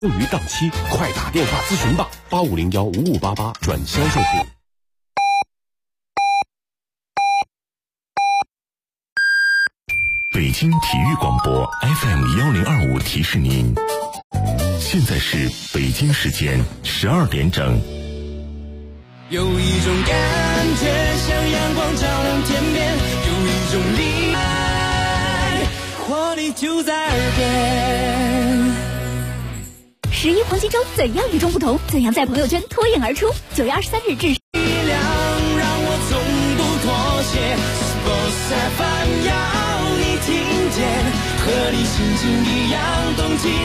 剩余档期，快打电话咨询吧，85015588转销售部。 北京体育广播 FM1025提示您，现在是北京时间12点整。 有一种感觉像阳光照亮天边，有一种力爱，活力就在耳边。 11黄金周怎样与众不同？怎样在朋友圈脱颖而出？9月23日至力量让我从不妥协 Sports FM 要你听见，和你心情一样动起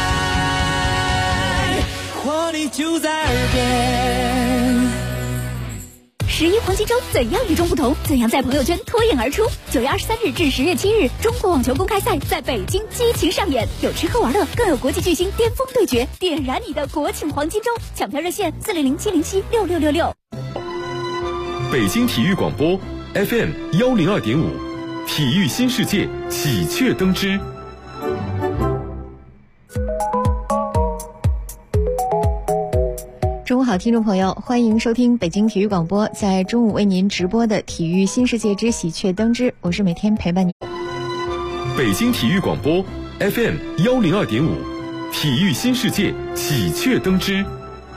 来，活力就在耳边。 11黄金周怎样与众不同？怎样在朋友圈脱颖而出？9月23日至10月7日，中国网球公开赛在北京激情上演，有吃喝玩乐，更有国际巨星巅峰对决，点燃你的国庆黄金周！抢票热线400-707-6666。 北京体育广播 FM102.5，体育新世界喜鹊登枝。 中午好，听众朋友，欢迎收听北京体育广播在中午为您直播的体育新世界之喜鹊登枝，我是每天陪伴你。 北京体育广播 FM102.5，体育新世界喜鹊登枝。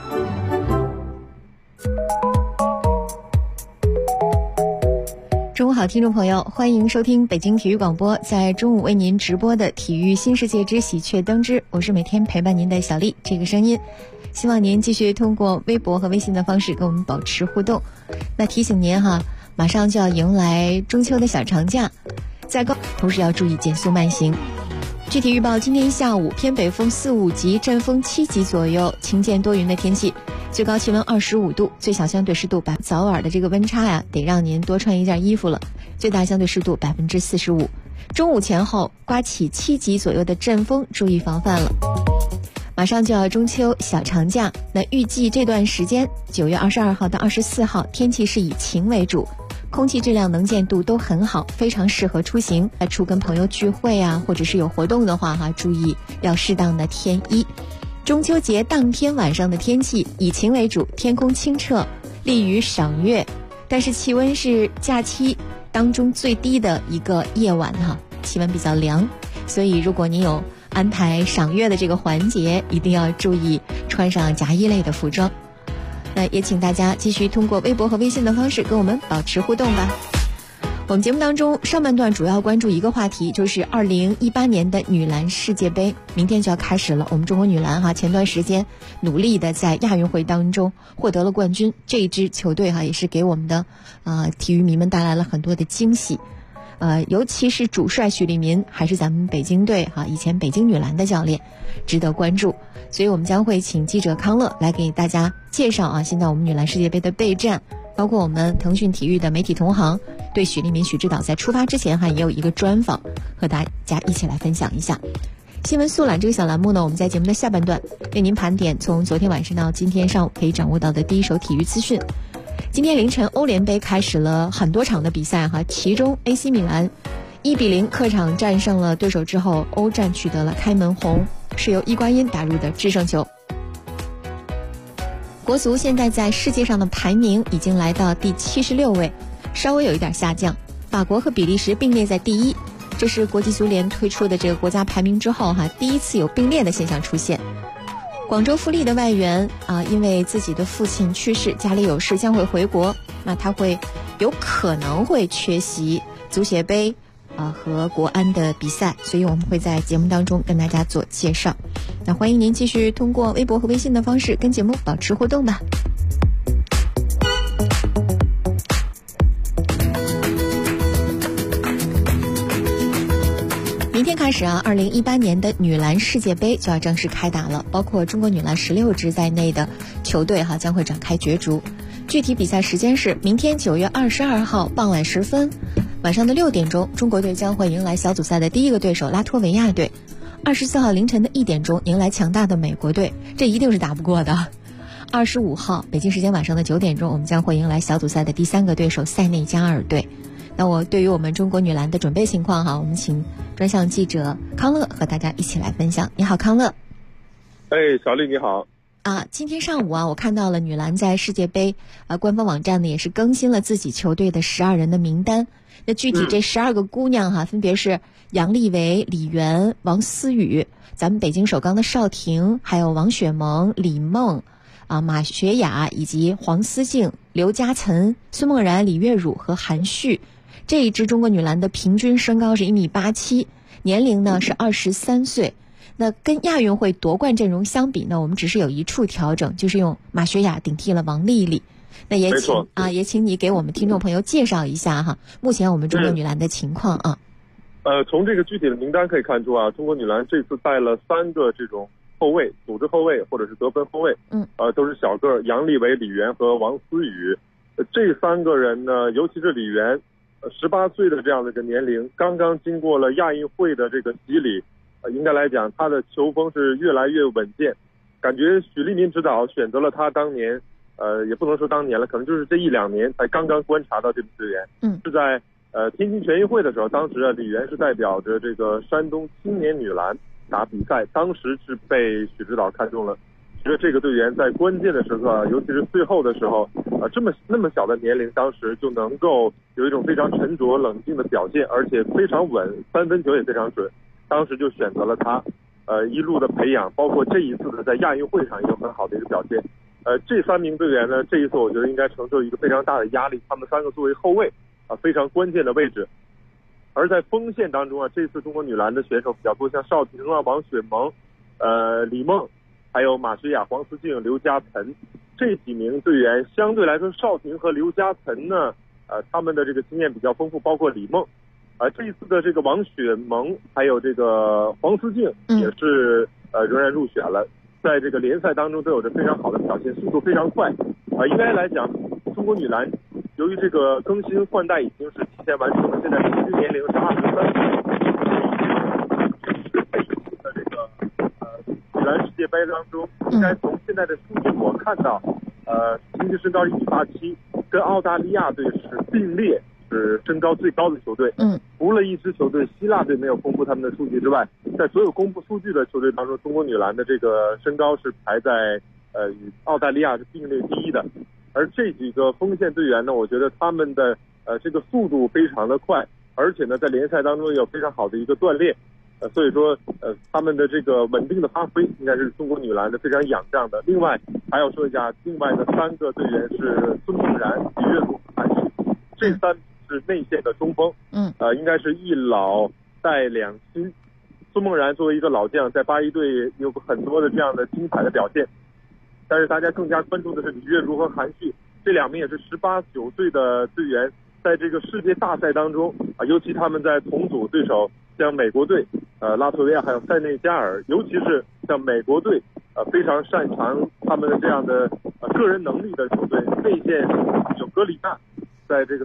中午好，听众朋友，欢迎收听北京体育广播在中午为您直播的体育新世界之喜鹊登枝，我是每天陪伴您的小丽，这个声音。希望您继续通过微博和微信的方式跟我们保持互动。那提醒您哈，马上就要迎来中秋的小长假，在同时要注意减速慢行。具体预报：今天下午偏北风4、5级，阵风7级左右，晴间多云的天气，最高气温25度，最小相对湿度早晚的这个温差呀，得让您多穿一件衣服了。最大相对湿度45%。中午前后刮起7级左右的阵风，注意防范了。马上就要中秋小长假，那预计这段时间9月22号到24号，天气是以晴为主，空气质量能见度都很好，非常适合出行。外出跟朋友聚会啊，或者是有活动的话哈，注意要适当的添衣。中秋节当天晚上的天气以晴为主，天空清澈，利于赏月，但是气温是假期当中最低的一个夜晚哈，气温比较凉，所以如果您有安排赏月的这个环节，一定要注意穿上夹衣类的服装。那也请大家继续通过微博和微信的方式跟我们保持互动吧。我们节目当中上半段主要关注一个话题，就是2018年的女篮世界杯，明天就要开始了。我们中国女篮哈，前段时间努力的在亚运会当中获得了冠军，这一支球队哈也是给我们的体育迷们带来了很多的惊喜。尤其是主帅许利民还是咱们北京队以前北京女篮的教练，值得关注。所以我们将会请记者康乐来给大家介绍现在我们女篮世界杯的备战，包括我们腾讯体育的媒体同行对许利民许指导在出发之前也有一个专访，和大家一起来分享一下。新闻速览这个小栏目呢，我们在节目的下半段为您盘点从昨天晚上到今天上午可以掌握到的第一手体育资讯。今天凌晨欧联杯开始了很多场的比赛其中 AC 米兰1-0客场战胜了对手之后，欧战取得了开门红，是由伊瓜因打入的制胜球。国足现在在世界上的排名已经来到第76位，稍微有一点下降，法国和比利时并列在第1，这是国际足联推出的这个国家排名之后第一次有并列的现象出现。广州富力的外援因为自己的父亲去世，家里有事将会回国，那他有可能会缺席足协杯和国安的比赛，所以我们会在节目当中跟大家做介绍。那欢迎您继续通过微博和微信的方式跟节目保持互动吧。明天开始2018年的女篮世界杯就要正式开打了，包括中国女篮16支在内的球队将会展开角逐。具体比赛时间是明天9月22号傍晚时分，晚上的6点钟，中国队将会迎来小组赛的第一个对手拉脱维亚队。24号凌晨的1点钟迎来强大的美国队，这一定是打不过的。25号北京时间晚上的9点钟，我们将会迎来小组赛的第3个对手塞内加尔队。那对于我们中国女篮的准备情况我们请专项记者康乐和大家一起来分享。你好，康乐。 小丽你好。 今天上午我看到了女篮在世界杯官方网站呢也是更新了自己球队的12人的名单。那具体这12个姑娘分别是杨丽维、李媛、王思雨，咱们北京首钢的邵婷，还有王雪萌、李梦马学雅，以及黄思静、刘嘉岑、孙梦然、李月汝和韩旭。这一支中国女篮的平均身高是1.87米，年龄呢是23岁。那跟亚运会夺冠阵容相比呢，我们只是有一处调整，就是用马学雅顶替了王丽丽。那也请你给我们听众朋友介绍一下目前我们中国女篮的情况从这个具体的名单可以看出中国女篮这次带了3个这种后卫，组织后卫或者是得分后卫，都是小个，杨丽维、李媛和王思雨。这3个人呢，尤其是李媛，18岁的这样的一个年龄，刚刚经过了亚运会的这个洗礼。应该来讲，他的球风是越来越稳健，感觉许利民指导选择了他当年，也不能说当年了，可能就是这1-2年才刚刚观察到这名队员。是在天津全运会的时候，当时李媛是代表着这个山东青年女篮打比赛，当时是被许指导看中了，觉得这个队员在关键的时刻，尤其是最后的时候，那么小的年龄，当时就能够有一种非常沉着冷静的表现，而且非常稳，3分球也非常准。当时就选择了他，一路的培养，包括这一次的在亚运会上也有很好的一个表现。这3名队员呢，这一次我觉得应该承受一个非常大的压力，他们3个作为后卫非常关键的位置。而在锋线当中这次中国女篮的选手比较多，像邵婷王雪萌、李梦，还有马学雅、黄思静、刘嘉岑这几名队员，相对来说邵婷和刘嘉岑呢，他们的这个经验比较丰富，包括李梦。这一次的这个王雪萌还有这个黄思静也是仍然入选了，在这个联赛当中都有着非常好的表现，速度非常快。应该来讲，中国女篮由于这个更新换代已经是提前完成了，现在平均年龄是23岁。在这个女篮世界杯当中，应该从现在的数据我看到，平均身高1.87米，跟澳大利亚队是并列。是身高最高的球队，除了一支球队希腊队没有公布他们的数据之外，在所有公布数据的球队当中，中国女篮的这个身高是排在与澳大利亚是并列第一的。而这几个锋线队员呢，我觉得他们的这个速度非常的快，而且呢在联赛当中也有非常好的一个锻炼，所以说他们的这个稳定的发挥应该是中国女篮的非常仰仗的。另外还要说一下，另外的3个队员是孙梦然、李月汝、韩旭，这3是内线的中锋，应该是一老带2新。孙梦然作为一个老将，在81队有很多的这样的精彩的表现，但是大家更加关注的是李月汝和韩旭，这2名也是18、19岁的队员，在这个世界大赛当中尤其他们在同组对手像美国队、拉脱维亚还有塞内加尔，尤其是像美国队非常擅长他们的这样的个人能力的球队，内线有格里纳，在这个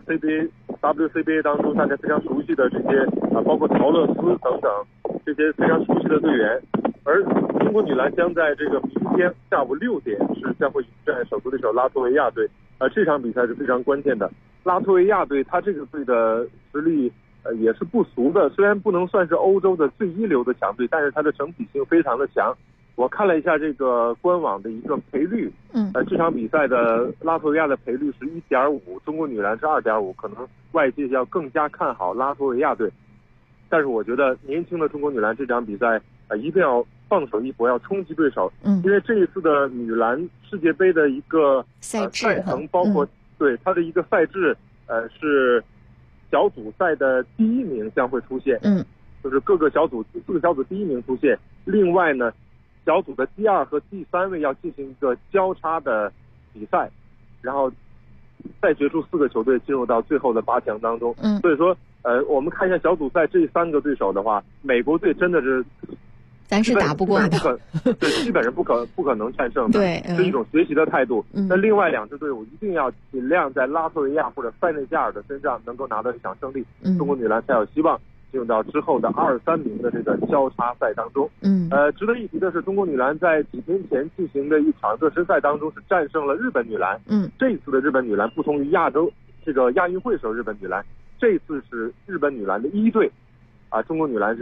WCBA 当中大家非常熟悉的这些包括陶乐斯等等这些非常熟悉的队员。而中国女篮将在这个明天下午6点是将会迎战首都对手拉脱维亚队，这场比赛是非常关键的。拉脱维亚队他这个队的实力也是不俗的，虽然不能算是欧洲的最一流的强队，但是它的整体性非常的强。我看了一下这个官网的一个赔率，这场比赛的拉脱维亚的赔率是 1.5， 中国女篮是 2.5， 可能外界要更加看好拉脱维亚队。但是我觉得年轻的中国女篮这场比赛一定要放手一搏，要冲击对手，因为这一次的女篮世界杯的一个赛程，包括对它的一个赛制是小组赛的第1名将会出现，就是各个小组4个小组第1名出现，另外呢小组的第2和第3位要进行一个交叉的比赛，然后再决出4个球队进入到最后的8强当中。所以说我们看一下小组赛这3个对手的话，美国队真的是咱是打不过的， 对，基本上不可能战胜的，对，是一种学习的态度。那另外2支队伍一定要尽量在拉脱维亚或者塞内加尔的身上能够拿到一场胜利，中国女篮才有希望进入到之后的2、3名的这个交叉赛当中。值得一提的是，中国女篮在几天前进行的一场热身赛当中是战胜了日本女篮。这一次的日本女篮不同于亚运会时候日本女篮，这次是日本女篮的1队。中国女篮是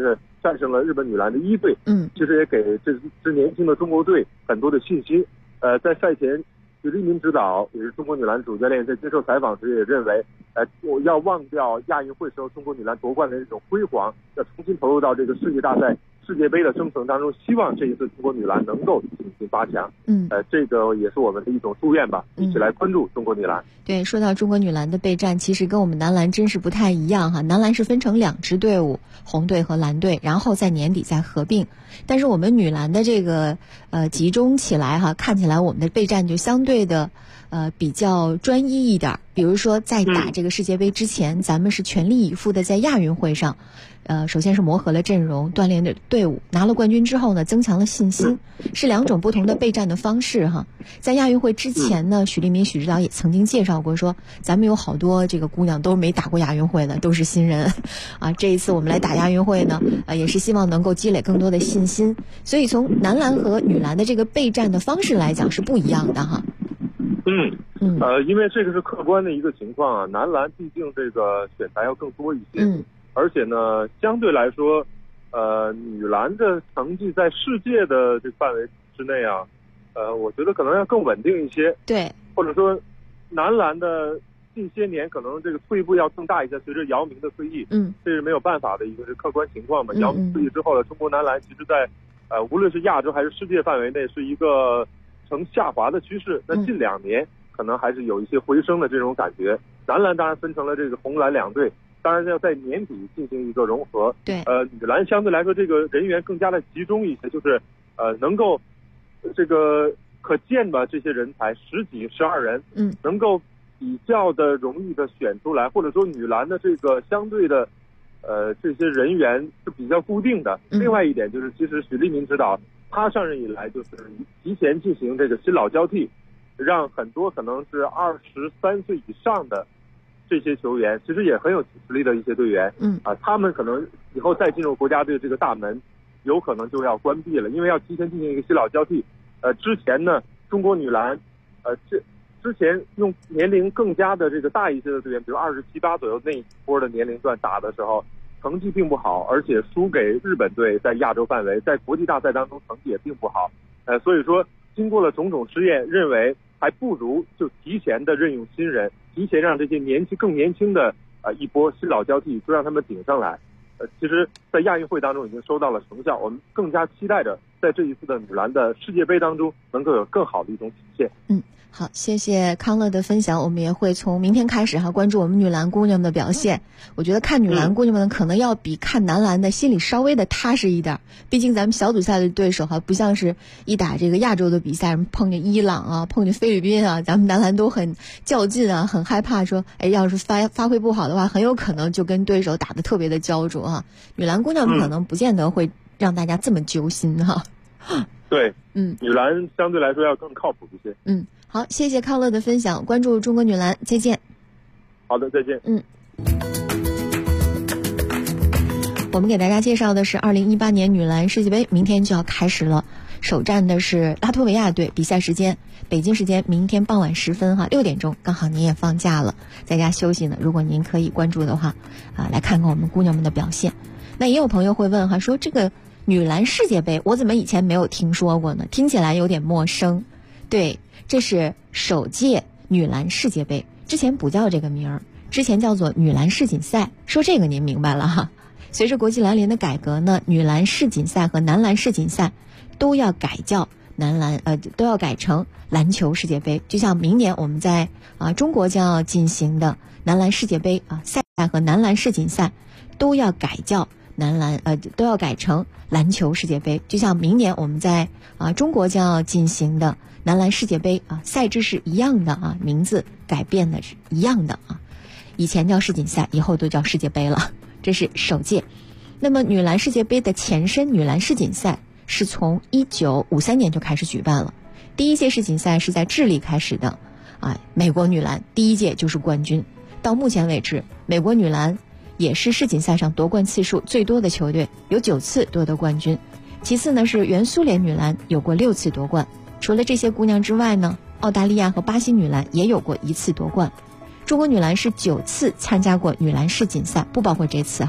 战胜了日本女篮的1队，其实也给这支年轻的中国队很多的信心。在赛前，许利民指导也是中国女篮主教练，在接受采访时也认为，我要忘掉亚运会时候中国女篮夺冠的这种辉煌，要重新投入到这个世界大赛、世界杯的征程当中，希望这一次中国女篮能够进军8强。这个也是我们的一种祝愿吧，一起来关注中国女篮。 对，说到中国女篮的备战，其实跟我们男篮真是不太一样哈。男篮是分成2支队伍，红队和蓝队，然后在年底再合并。但是我们女篮的这个集中起来哈，看起来我们的备战就相对的比较专一一点。比如说在打这个世界杯之前，咱们是全力以赴的在亚运会上，首先是磨合了阵容，锻炼的队伍，拿了冠军之后呢，增强了信心，是2种不同的备战的方式哈。在亚运会之前呢，许利民许指导也曾经介绍过说，咱们有好多这个姑娘都没打过亚运会的，都是新人啊。这一次我们来打亚运会呢，也是希望能够积累更多的信心。所以从男篮和女篮的这个备战的方式来讲是不一样的哈。 因为这个是客观的一个情况啊，男篮毕竟这个选材要更多一些，而且呢，相对来说，女篮的成绩在世界的这个范围之内啊，我觉得可能要更稳定一些。对，或者说，男篮的近些年可能这个退步要更大一些，随着姚明的退役，这是没有办法的一个是客观情况嘛。姚明退役之后呢，中国男篮其实在无论是亚洲还是世界范围内是一个呈下滑的趋势。那近2年可能还是有一些回升的这种感觉。男篮当然分成了这个红蓝2队，当然要在年底进行一个融合。对，女篮相对来说这个人员更加的集中一些，就是能够这个可见吧，这些人才10几12人，能够比较的容易的选出来，或者说女篮的这个相对的这些人员是比较固定的。另外一点就是，其实许利民指导他上任以来就是提前进行这个新老交替，让很多可能是23岁以上的这些球员，其实也很有实力的一些队员，他们可能以后再进入国家队这个大门，有可能就要关闭了，因为要提前进行一个新老交替。之前呢，中国女篮，之前用年龄更加的这个大一些的队员，比如27、8左右那一波的年龄段打的时候，成绩并不好，而且输给日本队，在亚洲范围，在国际大赛当中成绩也并不好。所以说，经过了种种试验，认为还不如就提前的任用新人，提前让这些更年轻的一波新老交替，就让他们顶上来。其实，在亚运会当中已经收到了成效，我们更加期待着在这一次的女篮的世界杯当中能够有更好的一种体现。 好，谢谢康乐的分享。我们也会从明天开始关注我们女篮姑娘的表现。我觉得看女篮姑娘们可能要比看男篮的心里稍微的踏实一点，毕竟咱们小组赛的对手不像是一打这个亚洲的比赛，碰见伊朗啊，碰见菲律宾啊，咱们男篮都很较劲啊，很害怕说，要是发挥不好的话，很有可能就跟对手打得特别的焦灼啊。女篮姑娘们可能不见得会让大家这么揪心哈。 对，女篮相对来说要更靠谱一些。 好，谢谢康乐的分享，关注中国女篮，再见。 好的，再见。 我们给大家介绍的是2018年女篮世界杯，明天就要开始了。首战的是拉脱维亚队，比赛时间北京时间明天傍晚10分6点钟，刚好您也放假了，在家休息呢。如果您可以关注的话，来看看我们姑娘们的表现。那也有朋友会问说这个女篮世界杯我怎么以前没有听说过呢？听起来有点陌生。对，这是首届女篮世界杯，之前不叫这个名儿，之前叫做女篮世锦赛。说这个您明白了哈。随着国际篮联的改革呢，女篮世锦赛和男篮世锦赛都要改叫都要改成篮球世界杯。就像明年我们在中国将要进行的男篮世界杯赛和男篮世锦赛都要改叫都要改成篮球世界杯。就像明年我们在中国将要进行的男篮世界杯赛制是一样的名字改变的是一样的以前叫世锦赛，以后都叫世界杯了。这是首届。那么女篮世界杯的前身女篮世锦赛是从1953年就开始举办了。第一届世锦赛是在智利开始的美国女篮第一届就是冠军。到目前为止，美国女篮也是世锦赛上夺冠次数最多的球队，有9次夺得冠军。其次呢是原苏联女篮有过6次夺冠。除了这些姑娘之外呢，澳大利亚和巴西女篮也有过1次夺冠。中国女篮是9次参加过女篮世锦赛，不包括这次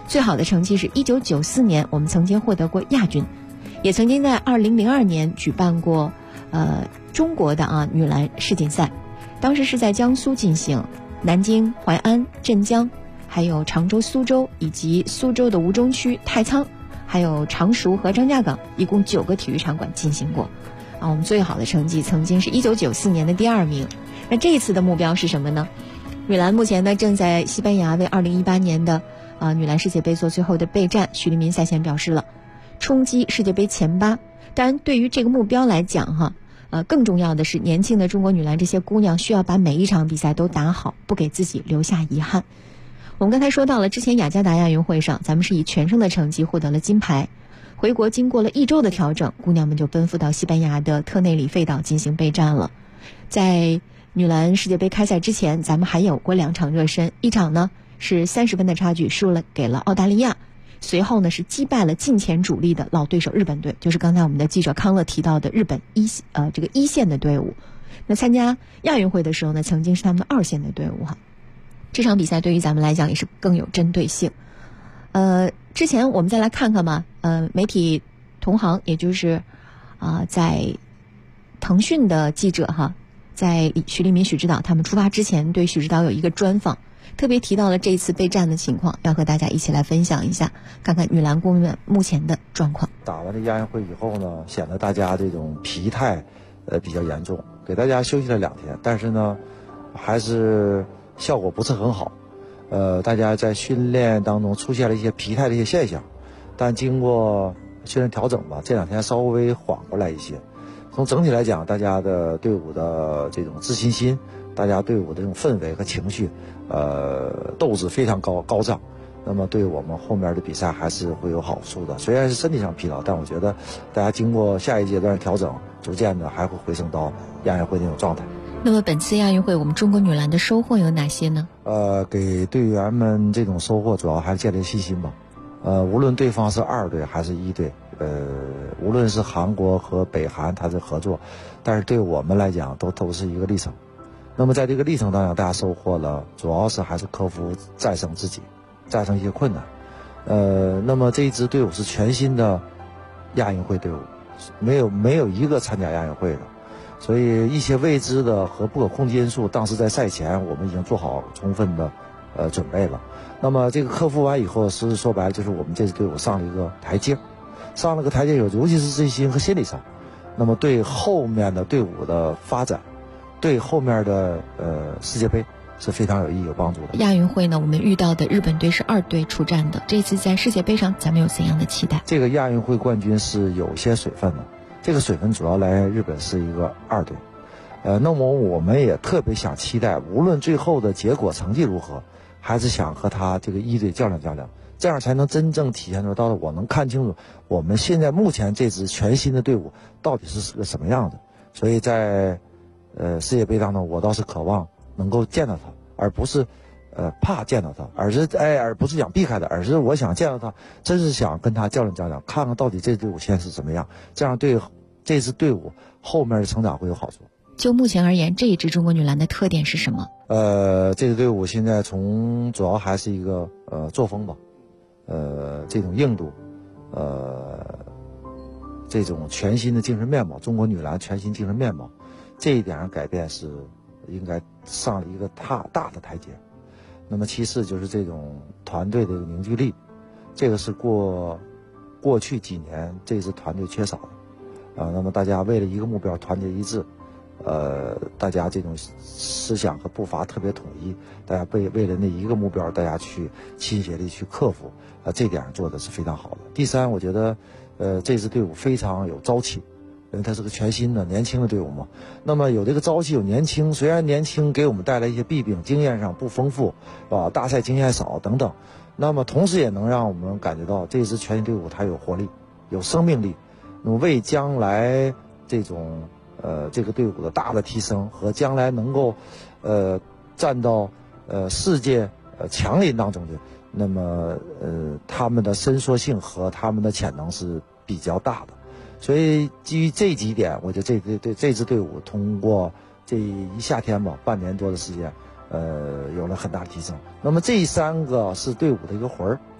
最好的成绩是1994年我们曾经获得过亚军，也曾经在2002年举办过中国的女篮世锦赛，当时是在江苏进行，南京、淮安、镇江，还有常州、苏州，以及苏州的吴中区、太仓，还有常熟和张家港，一共9个体育场馆进行过。我们最好的成绩曾经是1994年的第2名。那这一次的目标是什么呢？女篮目前呢正在西班牙为2018年的女篮世界杯做最后的备战。徐立民赛前表示了，冲击世界杯前8。当然，对于这个目标来讲更重要的是年轻的中国女篮这些姑娘需要把每一场比赛都打好，不给自己留下遗憾。我们刚才说到了，之前雅加达亚运会上，咱们是以全胜的成绩获得了金牌。回国经过了1周的调整，姑娘们就奔赴到西班牙的特内里费岛进行备战了。在女篮世界杯开赛之前，咱们还有过2场热身，一场呢是30分的差距输了给了澳大利亚，随后呢是击败了近前主力的老对手日本队，就是刚才我们的记者康乐提到的日本这个一线的队伍。那参加亚运会的时候呢，曾经是他们2线的队伍这场比赛对于咱们来讲也是更有针对性。之前我们再来看看吧，媒体同行，也就是在腾讯的记者在徐立民、许指导他们出发之前，对许指导有一个专访，特别提到了这一次备战的情况，要和大家一起来分享一下，看看女篮姑娘们目前的状况。 打完这亚运会以后呢，显得大家这种疲态比较严重，给大家休息了2天，但是呢还是效果不是很好。大家在训练当中出现了一些疲态的一些现象，但经过训练调整吧，这2天稍微缓过来一些。从整体来讲，大家的队伍的这种自信心，大家队伍的这种氛围和情绪，斗志非常高涨。那么对我们后面的比赛还是会有好处的。虽然是身体上疲劳，但我觉得大家经过下一阶段调整，逐渐的还会回升到亚运会那种状态。 那么本次亚运会我们中国女篮的收获有哪些呢？ 给队员们这种收获主要还是建立信心吧。无论对方是2队还是1队，无论是韩国和北韩它是合作，但是对我们来讲都是一个历程。那么在这个历程当中，大家收获了主要是还是克服战胜自己，战胜一些困难。那么这一支队伍是全新的亚运会队伍，没有一个参加亚运会的。所以一些未知的和不可控制因素，当时在赛前我们已经做好充分的准备了。那么这个克服完以后，说白了就是我们这支队伍上了一个台阶，尤其是自信心和心理上，那么对后面的队伍的发展，对后面的世界杯是非常有意义有帮助的。 亚运会呢，我们遇到的日本队是2队出战的，这次在世界杯上咱们有怎样的期待？ 这个亚运会冠军是有些水分的，这个水分主要来源于日本是一个2队。那么我们也特别想期待，无论最后的结果成绩如何，还是想和他这个1队较量，这样才能真正体现出到我能看清楚我们现在目前这支全新的队伍到底是个什么样的。所以在世界杯当中，我倒是渴望能够见到他，而不是怕见到他，而不是想避开他，而是我想见到他，真是想跟他较量，看看到底这队伍现在是怎么样，这样对这支队伍后面的成长会有好处。 就目前而言，这一支中国女篮的特点是什么？ 这支队伍现在主要还是一个作风吧，这种硬度，这种全新的精神面貌，中国女篮全新精神面貌，这一点上改变是应该上了一个大的台阶。那么其次就是这种团队的凝聚力，这个是过去几年这支团队缺少的那么大家为了一个目标团结一致，大家这种思想和步伐特别统一，大家为了那一个目标，大家去倾斜力去克服，这点做的是非常好的。第三，我觉得这支队伍非常有朝气，因为它是个全新的年轻的队伍嘛。那么有这个朝气，有年轻，虽然年轻给我们带来一些弊病，经验上不丰富大赛经验少等等，那么同时也能让我们感觉到这支全新队伍它有活力，有生命力，那么为将来这种这个队伍的大的提升和将来能够站到世界强人当中的，那么他们的伸缩性和他们的潜能是比较大的。所以基于这几点，我觉得这支队伍通过这一夏天吧，半年多的时间有了很大的提升。那么这3个是队伍的一个魂儿，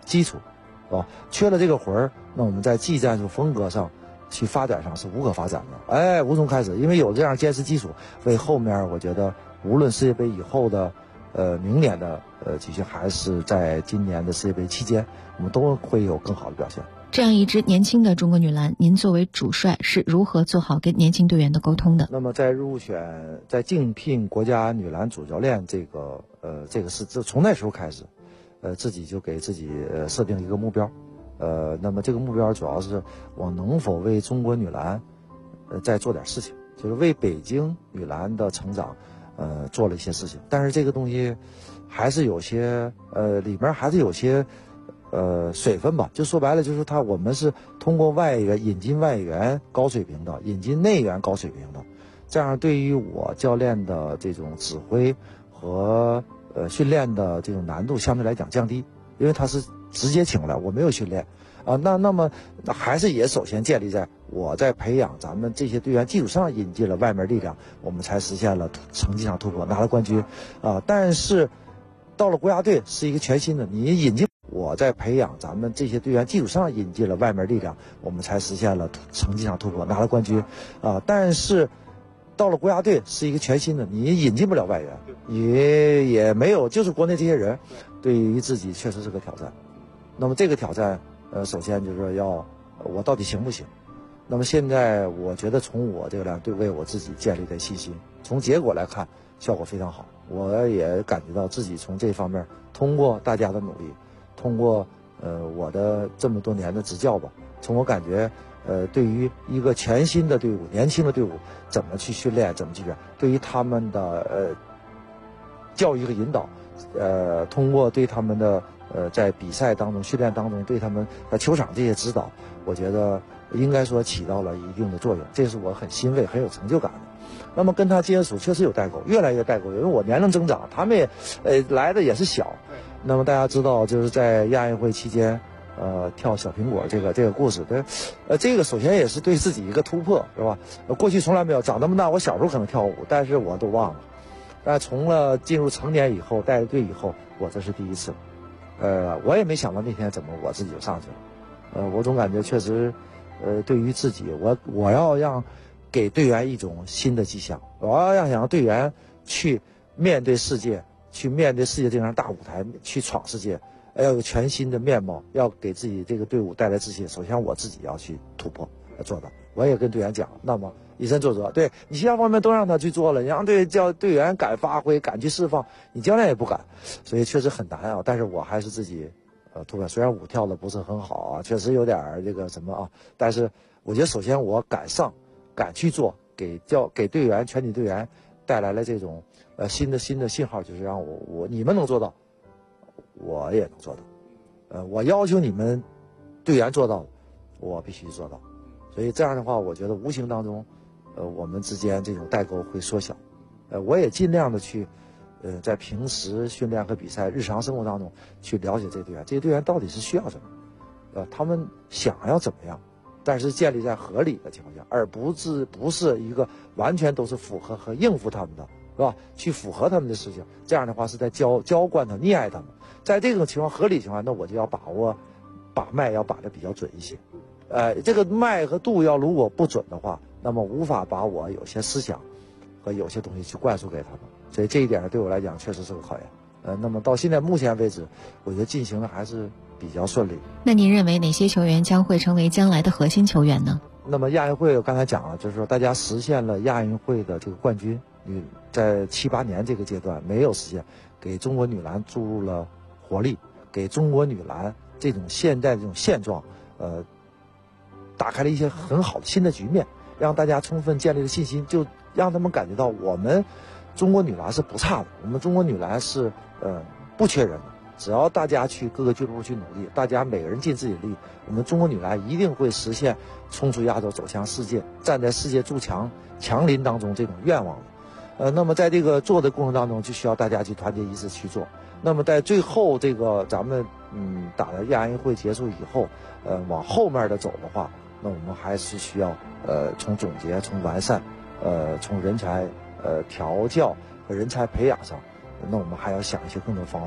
基础，缺了这个魂儿，那我们在技战术风格上去发展上是无可发展的，无从开始。因为有这样坚实基础，为后面我觉得无论世界杯以后的明年的集训，还是在今年的世界杯期间，我们都会有更好的表现。 这样一支年轻的中国女篮，您作为主帅是如何做好跟年轻队员的沟通的？ 那么在竞聘国家女篮主教练这个是从那时候开始，自己就给自己设定一个目标，那么这个目标主要是我能否为中国女篮再做点事情，就是为北京女篮的成长做了一些事情。但是这个东西还是有些里面还是有些水分吧，就说白了就是我们是通过引进外援高水平的，引进内援高水平的，这样对于我教练的这种指挥和训练的这种难度相对来讲降低，因为他是直接请来，我没有训练那么还是也首先建立在我在培养咱们这些队员基础上引进了外面力量，我们才实现了成绩上突破，拿了冠军但是到了国家队是一个全新的，你引进我在培养咱们这些队员基础上引进了外面力量，我们才实现了成绩上突破，拿了冠军但是到了国家队是一个全新的，你引进不了外援，也没有，就是国内这些人，对于自己确实是个挑战。那么这个挑战首先就是说我到底行不行？那么现在我觉得从我这个队为我自己建立的信心，从结果来看效果非常好，我也感觉到自己从这方面通过大家的努力，通过我的这么多年的执教吧，从我感觉对于一个全新的队伍，年轻的队伍怎么去训练，怎么去练，对于他们的教育和引导，通过对他们的在比赛当中、训练当中对他们在球场这些指导，我觉得应该说起到了一定的作用，这是我很欣慰、很有成就感的。那么跟他接触确实有代沟，越来越代沟，因为我年龄增长，他们也来的也是小。那么大家知道，就是在亚运会期间，跳小苹果这个故事，这个首先也是对自己一个突破，是吧？过去从来没有，长这么大，我小时候可能跳舞，但是我都忘了。但从了进入成年以后，带队以后，我这是第一次。我也没想到那天怎么我自己就上去了。我总感觉确实，对于自己，我要让给队员一种新的迹象，我要让队员去面对世界，去面对世界这样大舞台，去闯世界，要有全新的面貌，要给自己这个队伍带来自信。首先我自己要去突破，做到。我也跟队员讲，那么以身作则，对你其他方面都让他去做了，你让队员敢发挥，敢去释放，你教练也不敢，所以确实很难但是我还是自己突破。虽然舞跳的不是很好确实有点这个什么但是我觉得首先我敢上，敢去做，给队员全体队员带来了这种新的信号，就是让你们能做到，我也能做到。我要求你们队员做到，我必须做到。所以这样的话，我觉得无形当中，我们之间这种代沟会缩小。我也尽量的去，在平时训练和比赛、日常生活当中去了解这些队员，这些队员到底是需要什么，他们想要怎么样，但是建立在合理的情况下，而不是一个完全都是符合和应付他们的，是吧？去符合他们的事情，这样的话是在浇灌他们、溺爱他们。在这种情况合理情况，那我就要把脉要把的比较准一些。这个脉和度如果不准的话，那么无法把我有些思想和有些东西去灌输给他们，所以这一点对我来讲确实是个考验。那么到现在目前为止，我觉得进行的还是比较顺利。 那您认为哪些球员将会成为将来的核心球员呢？ 那么亚运会我刚才讲了，就是说大家实现了亚运会的这个冠军，在7、8年这个阶段没有实现，给中国女篮注入了活力，给中国女篮这种现在这种现状打开了一些很好的新的局面，让大家充分建立了信心，就让他们感觉到我们中国女篮是不差的，我们中国女篮是不缺人的，只要大家去各个俱乐部去努力，大家每个人尽自己的力，我们中国女篮一定会实现冲出亚洲走向世界，站在世界筑强林当中这种愿望的。那么在这个做的过程当中，就需要大家去团结一致去做。那么在最后这个咱们打了亚运会结束以后，往后面的走的话，那我们还是需要从总结、从完善、从人才调教和人才培养上，那我们还要想一些更多方法。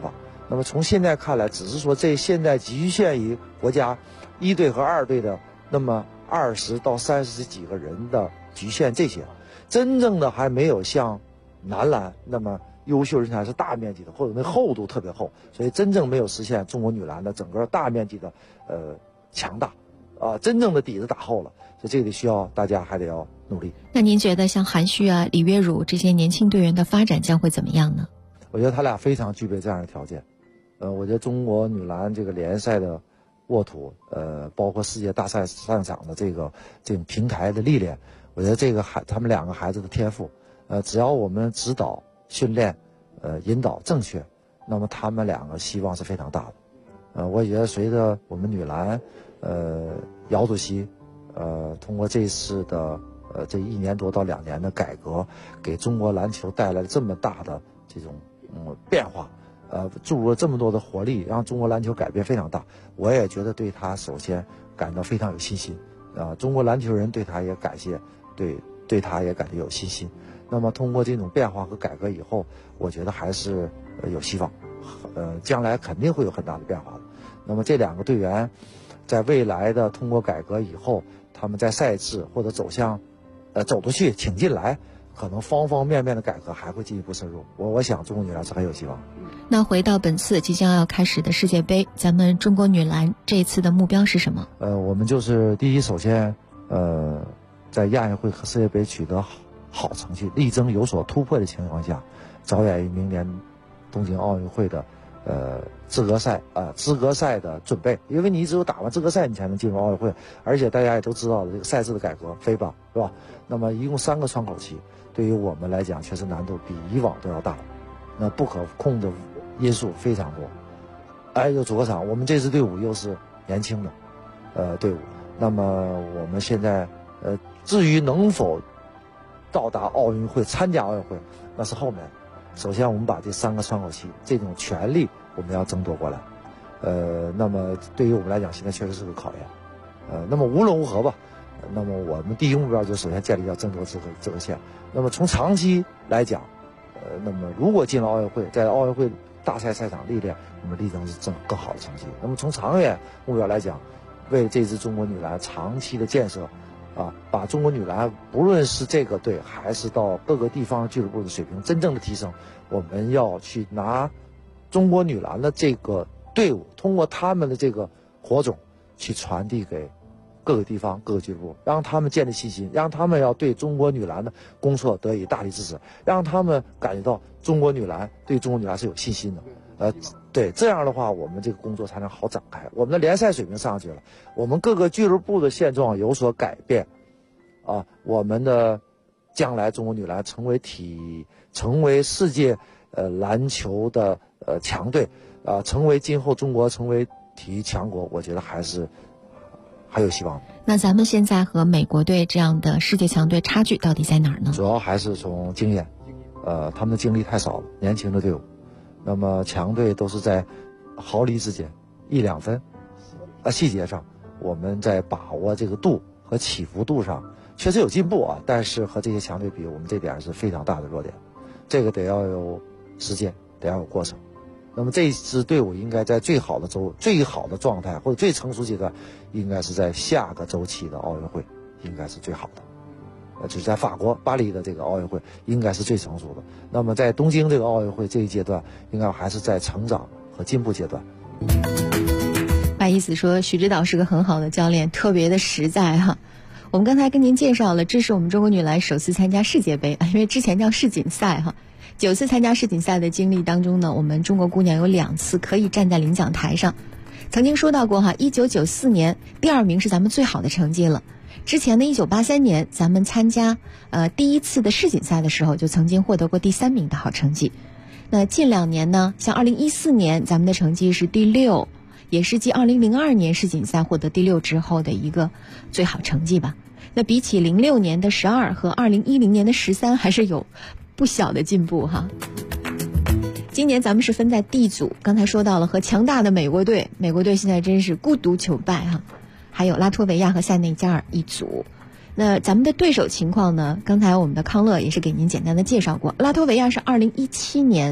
那么从现在看来，只是说这现在局限于国家1队和2队的那么20到30几个人的局限，这些真正的还没有像男篮那么优秀人才是大面积的，或者那厚度特别厚，所以真正没有实现中国女篮的整个大面积的强大真正的底子打厚了，所以这个需要大家还得要努力。 那您觉得像韩旭啊、李月汝这些年轻队员的发展将会怎么样呢？ 我觉得他俩非常具备这样的条件。我觉得中国女篮这个联赛的沃土，包括世界大赛上场的这种平台的历练，我觉得这个他们2个孩子的天赋，只要我们指导、训练、引导正确，那么他们2个希望是非常大的。我觉得随着我们女篮，姚主席，通过这次的这1年多到2年的改革，给中国篮球带来了这么大的这种变化。注入了这么多的活力，让中国篮球改变非常大。我也觉得对他首先感到非常有信心，中国篮球人对他也感谢，对他也感觉有信心。那么通过这种变化和改革以后，我觉得还是有希望，将来肯定会有很大的变化的。那么这2个队员，在未来的通过改革以后，他们在赛制或者走出去请进来，可能方方面面的改革还会进一步深入。我想中国女篮是很有希望。 那回到本次即将要开始的世界杯，咱们中国女篮这一次的目标是什么？ 我们就是第一，首先在亚运会和世界杯取得好成绩，力争有所突破的情况下，着眼于明年东京奥运会的资格赛的准备。因为你只有打完资格赛，你才能进入奥运会，而且大家也都知道了这个赛制的改革，FIBA是吧？那么一共3个窗口期，对于我们来讲确实难度比以往都要大，那不可控的因素非常多。有主客场，我们这支队伍又是年轻的队伍，那么我们现在至于能否到达奥运会、参加奥运会，那是后面。首先我们把这3个窗口期这种权利我们要争夺过来，那么对于我们来讲现在确实是个考验。那么无论如何吧，那么我们第一个目标就是首先建立要争夺资格线。那么从长期来讲，那么如果进了奥运会，在奥运会大赛赛场历练，我们力争是挣更好的成绩。那么从长远目标来讲，为这支中国女篮长期的建设把中国女篮不论是这个队还是到各个地方俱乐部的水平真正的提升，我们要去拿中国女篮的这个队伍，通过他们的这个火种去传递给各个地方各个俱乐部，让他们建立信心，让他们要对中国女篮的工作得以大力支持，让他们感觉到中国女篮对中国女篮是有信心的。对，这样的话我们这个工作才能好展开。我们的联赛水平上去了，我们各个俱乐部的现状有所改变我们的将来中国女篮成为世界篮球的强队成为今后中国成为体育强国，我觉得还有希望。 那咱们现在和美国队这样的世界强队差距到底在哪儿呢？ 主要还是从经验，他们的精力太少了，年轻的队伍。那么强队都是在毫厘之间1-2分，细节上我们在把握这个度和起伏度上确实有进步但是和这些强队比，我们这点是非常大的弱点，这个得要有时间，得要有过程。那么这支队伍应该在最好的状态或者最成熟阶段，应该是在下个周期的奥运会应该是最好的。就是在法国巴黎的这个奥运会应该是最成熟的，那么在东京这个奥运会这一阶段应该还是在成长和进步阶段。 把意思说许指导是个很好的教练，特别的实在哈。我们刚才跟您介绍了，这是我们中国女篮首次参加世界杯，因为之前叫世锦赛哈。9次参加世锦赛的经历当中呢，我们中国姑娘有2次可以站在领奖台上。曾经说到过哈，1994年第2名是咱们最好的成绩了。之前的1983年咱们参加第1次的世锦赛的时候，就曾经获得过第3名的好成绩。那近2年呢，像2014年咱们的成绩是第6，也是继2002年世锦赛获得第6之后的一个最好成绩吧。那比起06年的12和2010年的13，还是有不小的进步哈。今年咱们是分在 D 组，刚才说到了和强大的美国队现在真是孤独求败哈。还有拉脱维亚和塞内加尔一组。那咱们的对手情况呢，刚才我们的康乐也是给您简单的介绍过。拉脱维亚是2017年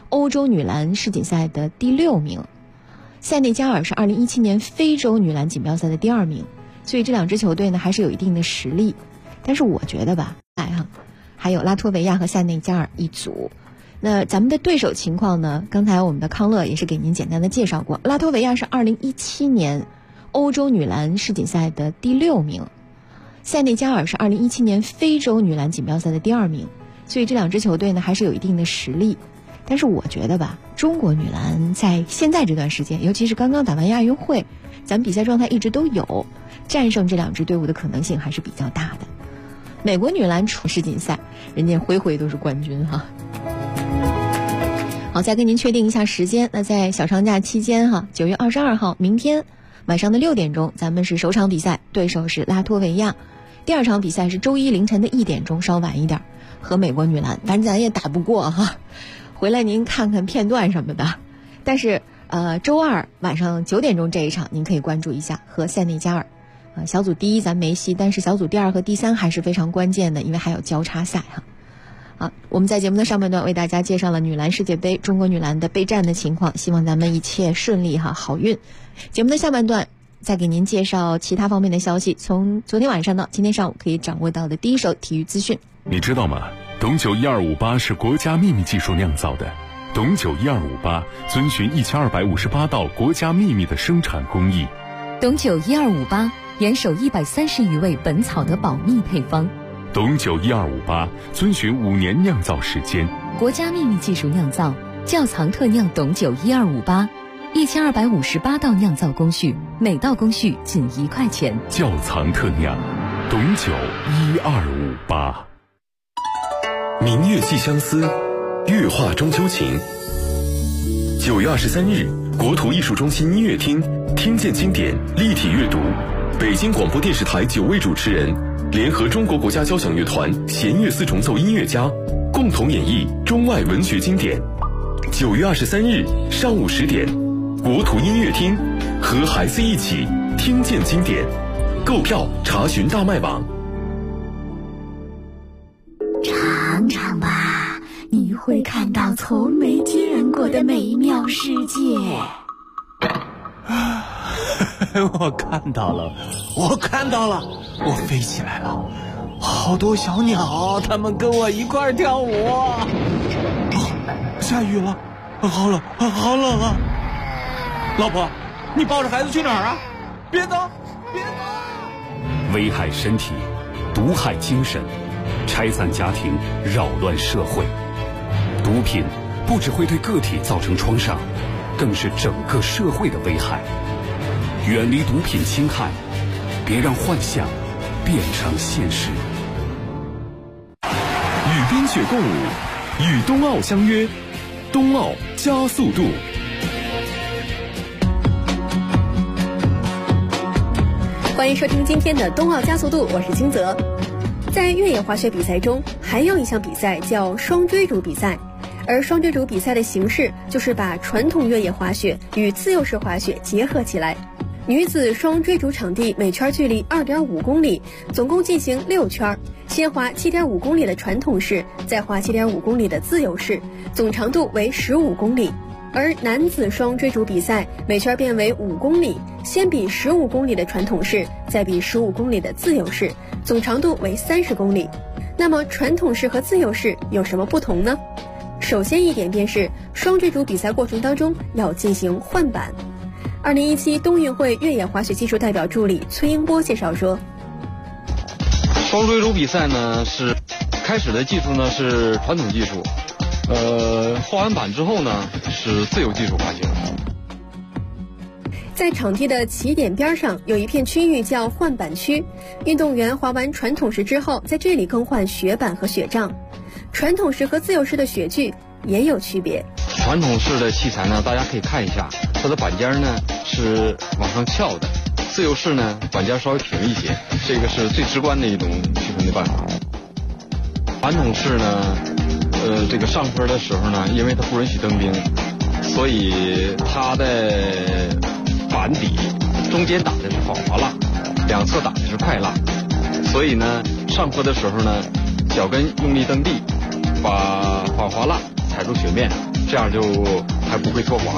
欧洲女篮世锦赛的第6名，塞内加尔是2017年非洲女篮锦标赛的第2名，所以这2支球队呢还是有一定的实力。但是我觉得吧，还有拉脱维亚和塞内加尔一组。那咱们的对手情况呢，刚才我们的康乐也是给您简单的介绍过，拉脱维亚是2017年欧洲女篮世锦赛的第6名，塞内加尔是2017年非洲女篮锦标赛的第2名，所以这2支球队呢还是有一定的实力。但是我觉得吧，中国女篮在现在这段时间，尤其是刚刚打完亚运会，咱们比赛状态一直都有，战胜这2支队伍的可能性还是比较大的。美国女篮出世锦赛，人家回都是冠军哈。好，再跟您确定一下时间，那在小长假期间9月22号明天晚上的6点钟，咱们是首场比赛，对手是拉脱维亚。第2场比赛是周一凌晨的1点钟，稍晚一点，和美国女篮，反正咱也打不过哈。回来您看看片段什么的。但是周二晚上9点钟这一场您可以关注一下，和塞内加尔。小组第1咱没戏，但是小组第2和第3还是非常关键的，因为还有交叉赛哈。好，我们在节目的上半段为大家介绍了女篮世界杯中国女篮的备战的情况，希望咱们一切顺利哈，好运。节目的下半段再给您介绍其他方面的消息，从昨天晚上到今天上午可以掌握到的第一手体育资讯。 你知道吗？董酒1258是国家秘密技术酿造的，董酒1258遵循1258道国家秘密的生产工艺。 董酒1258严守130余位本草的保密配方。 董酒1258遵循5年酿造时间， 国家秘密技术酿造，窖藏特酿董酒1258，1258道酿造工序，每道工序仅1块钱。 窖藏特酿，董酒1258。 明月寄相思，月画中秋情。9月23日，国土艺术中心音乐厅听见经典立体阅读，北京广播电视台9位主持人联合中国国家交响乐团弦乐4重奏音乐家，共同演绎中外文学经典。9月23日上午10点，国土音乐厅和孩子一起听见经典。购票查询大麦网。 尝尝吧，你会看到从没见过的美妙世界。 我看到了，我飞起来了，好多小鸟，它们跟我一块跳舞。下雨了，好冷啊！老婆，你抱着孩子去哪儿啊？别走！ 危害身体，毒害精神，拆散家庭，扰乱社会。毒品不只会对个体造成创伤，更是整个社会的危害。远离毒品侵害，别让幻想变成现实。 与冰雪共舞，与冬奥相约，冬奥加速度。 欢迎收听今天的冬奥加速度，我是金泽。在越野滑雪比赛中，还有一项比赛叫双追逐比赛，而双追逐比赛的形式就是把传统越野滑雪与自由式滑雪结合起来。女子双追逐场地每圈距离 2.5 公里，总共进行6圈，先滑 7.5 公里的传统式，再滑 7.5 公里的自由式，总长度为15公里。而男子双追逐比赛每圈变为5公里，先比15公里的传统式，再比15公里的自由式，总长度为30公里。那么传统式和自由式有什么不同呢？首先一点便是双追逐比赛过程当中要进行换板。2017冬运会越野滑雪技术代表助理崔英波介绍说， 双追逐比赛呢是开始的技术呢是传统技术，换完板之后呢是自由技术滑行。 在场地的起点边上有一片区域叫换板区，运动员滑完传统式之后在这里更换雪板和雪杖。传统式和自由式的雪具也有区别。 传统式的器材呢，大家可以看一下，它的板尖呢是往上翘的，自由式呢板尖稍微平一些，这个是最直观的一种区分的办法。传统式呢这个上坡的时候呢，因为它不允许蹬冰，所以它的板底中间打的是防滑蜡，两侧打的是快蜡，所以呢上坡的时候呢，脚跟用力蹬地，把防滑蜡踩住雪面，这样就还不会脱滑。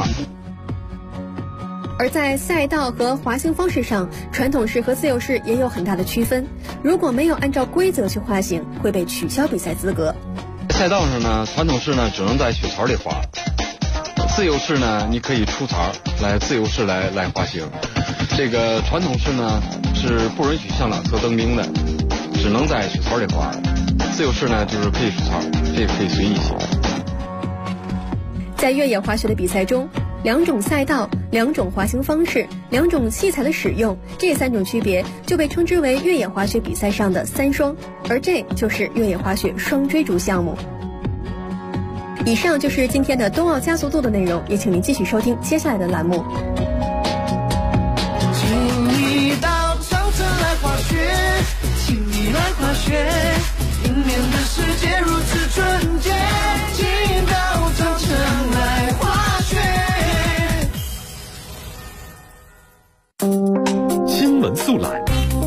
而在赛道和滑行方式上，传统式和自由式也有很大的区分。如果没有按照规则去滑行，会被取消比赛资格。 赛道上呢，传统式呢只能在雪槽里滑，自由式呢你可以出槽来自由式来滑行。这个传统式呢是不允许向两侧蹬冰的，只能在雪槽里滑。自由式呢就是可以出槽，这个可以随意些。 在越野滑雪的比赛中，2种赛道、2种滑行方式、2种器材的使用，这3种区别就被称之为越野滑雪比赛上的3双，而这就是越野滑雪双追逐项目。以上就是今天的冬奥加速度的内容，也请您继续收听接下来的栏目。 请你到长城来滑雪，请你来滑雪，迎面的世界如此纯洁，请到长城来滑雪。 新闻速览，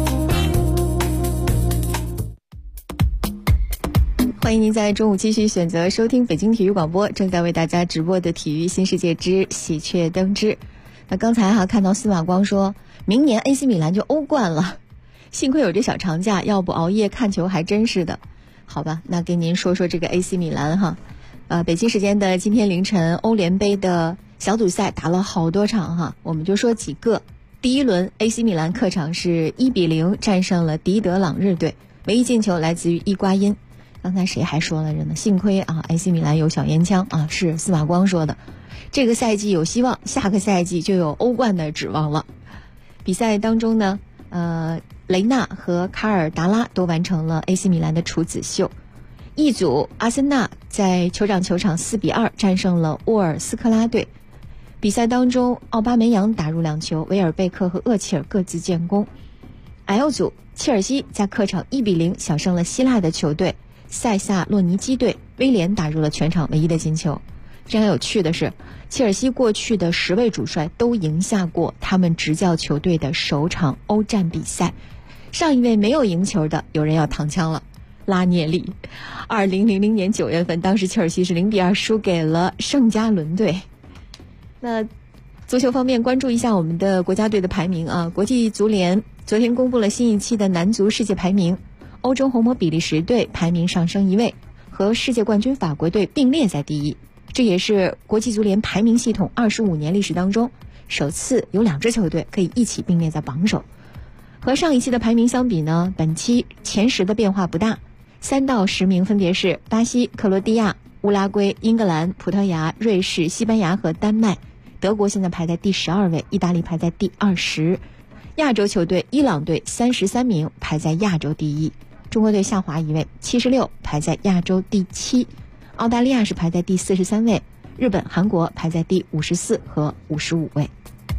欢迎您在中午继续选择收听北京体育广播正在为大家直播的体育新世界之喜鹊登枝。那刚才看到司马光说明年 AC 米兰就欧冠了，幸亏有这小长假，要不熬夜看球还真是的。好吧，那给您说说这个 AC 米兰哈。北京时间的今天凌晨，欧联杯的小组赛打了好多场哈，我们就说几个。第一轮 AC 米兰客场是1-0战胜了迪德朗日队，唯一进球来自于伊瓜因。刚才谁还说来着呢？幸亏AC 米兰有小烟枪是司马光说的。这个赛季有希望，下个赛季就有欧冠的指望了。比赛当中呢，雷纳和卡尔达拉都完成了 AC 米兰的处子秀。一组阿森纳在酋长球场4-2战胜了沃尔斯克拉队。比赛当中，奥巴梅扬打入2球，维尔贝克和厄齐尔各自建功。L 组，切尔西在客场1-0小胜了希腊的球队塞萨洛尼基队，威廉打入了全场唯一的进球。非常有趣的是，切尔西过去的10位主帅都赢下过他们执教球队的首场欧战比赛。上一位没有赢球的，有人要躺枪了，拉涅利。2000年9月份，当时切尔西是0-2输给了圣加伦队。那足球方面，关注一下我们的国家队的排名啊。国际足联昨天公布了新一期的男足世界排名，欧洲红魔比利时队排名上升1位，和世界冠军法国队并列在第一。这也是国际足联排名系统25年历史当中首次有2支球队可以一起并列在榜首。和上一期的排名相比呢，本期前10的变化不大，3到10名分别是巴西、克罗地亚、乌拉圭、英格兰、葡萄牙、瑞士、西班牙和丹麦。德国现在排在第12位，意大利排在第20。亚洲球队伊朗队33名，排在亚洲第一。中国队下滑1位，76，排在亚洲第7。澳大利亚是排在第43位，日本、韩国排在第54和55位。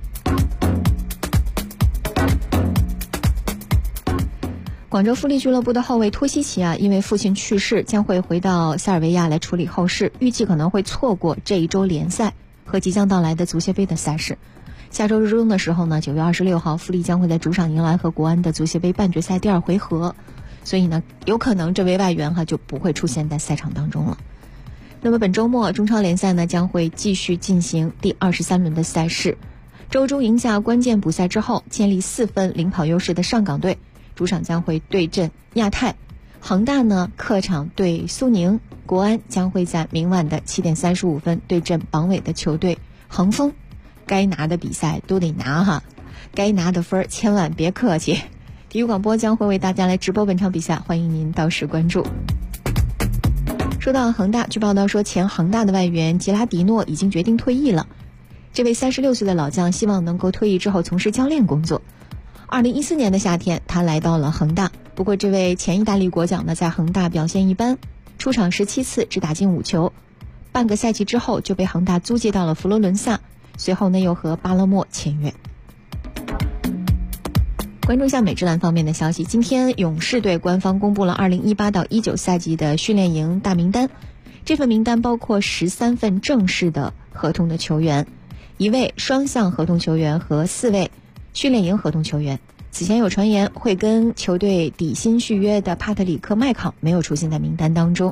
广州富力俱乐部的后卫托西奇因为父亲去世，将会回到塞尔维亚来处理后事，预计可能会错过这一周联赛和即将到来的足协杯的赛事。下周日中的时候呢，9月26号，富力将会在主场迎来和国安的足协杯半决赛第2回合，所以呢，有可能这位外援就不会出现在赛场当中了。那么本周末中超联赛呢将会继续进行第23轮的赛事。周中赢下关键补赛之后，建立4分领跑优势的上港队，主场将会对阵亚泰。恒大呢客场对苏宁，国安将会在明晚的7点35分对阵榜尾的球队恒丰。该拿的比赛都得拿哈，该拿的分千万别客气。体育广播将会为大家来直播本场比赛，欢迎您到时关注。说到恒大，据报道说前恒大的外援吉拉迪诺已经决定退役了。这位36岁的老将希望能够退役之后从事教练工作。2014年的夏天，他来到了恒大，不过这位前意大利国脚呢，在恒大表现一般，出场17次只打进5球，半个赛季之后就被恒大租借到了佛罗伦萨，随后呢又和巴勒莫签约。关注一下美职篮方面的消息，今天勇士队官方公布了2018到19赛季的训练营大名单，这份名单包括13份正式的合同的球员，1位双向合同球员和4位训练营合同球员。此前有传言会跟球队底薪续约的帕特里克·麦考没有出现在名单当中，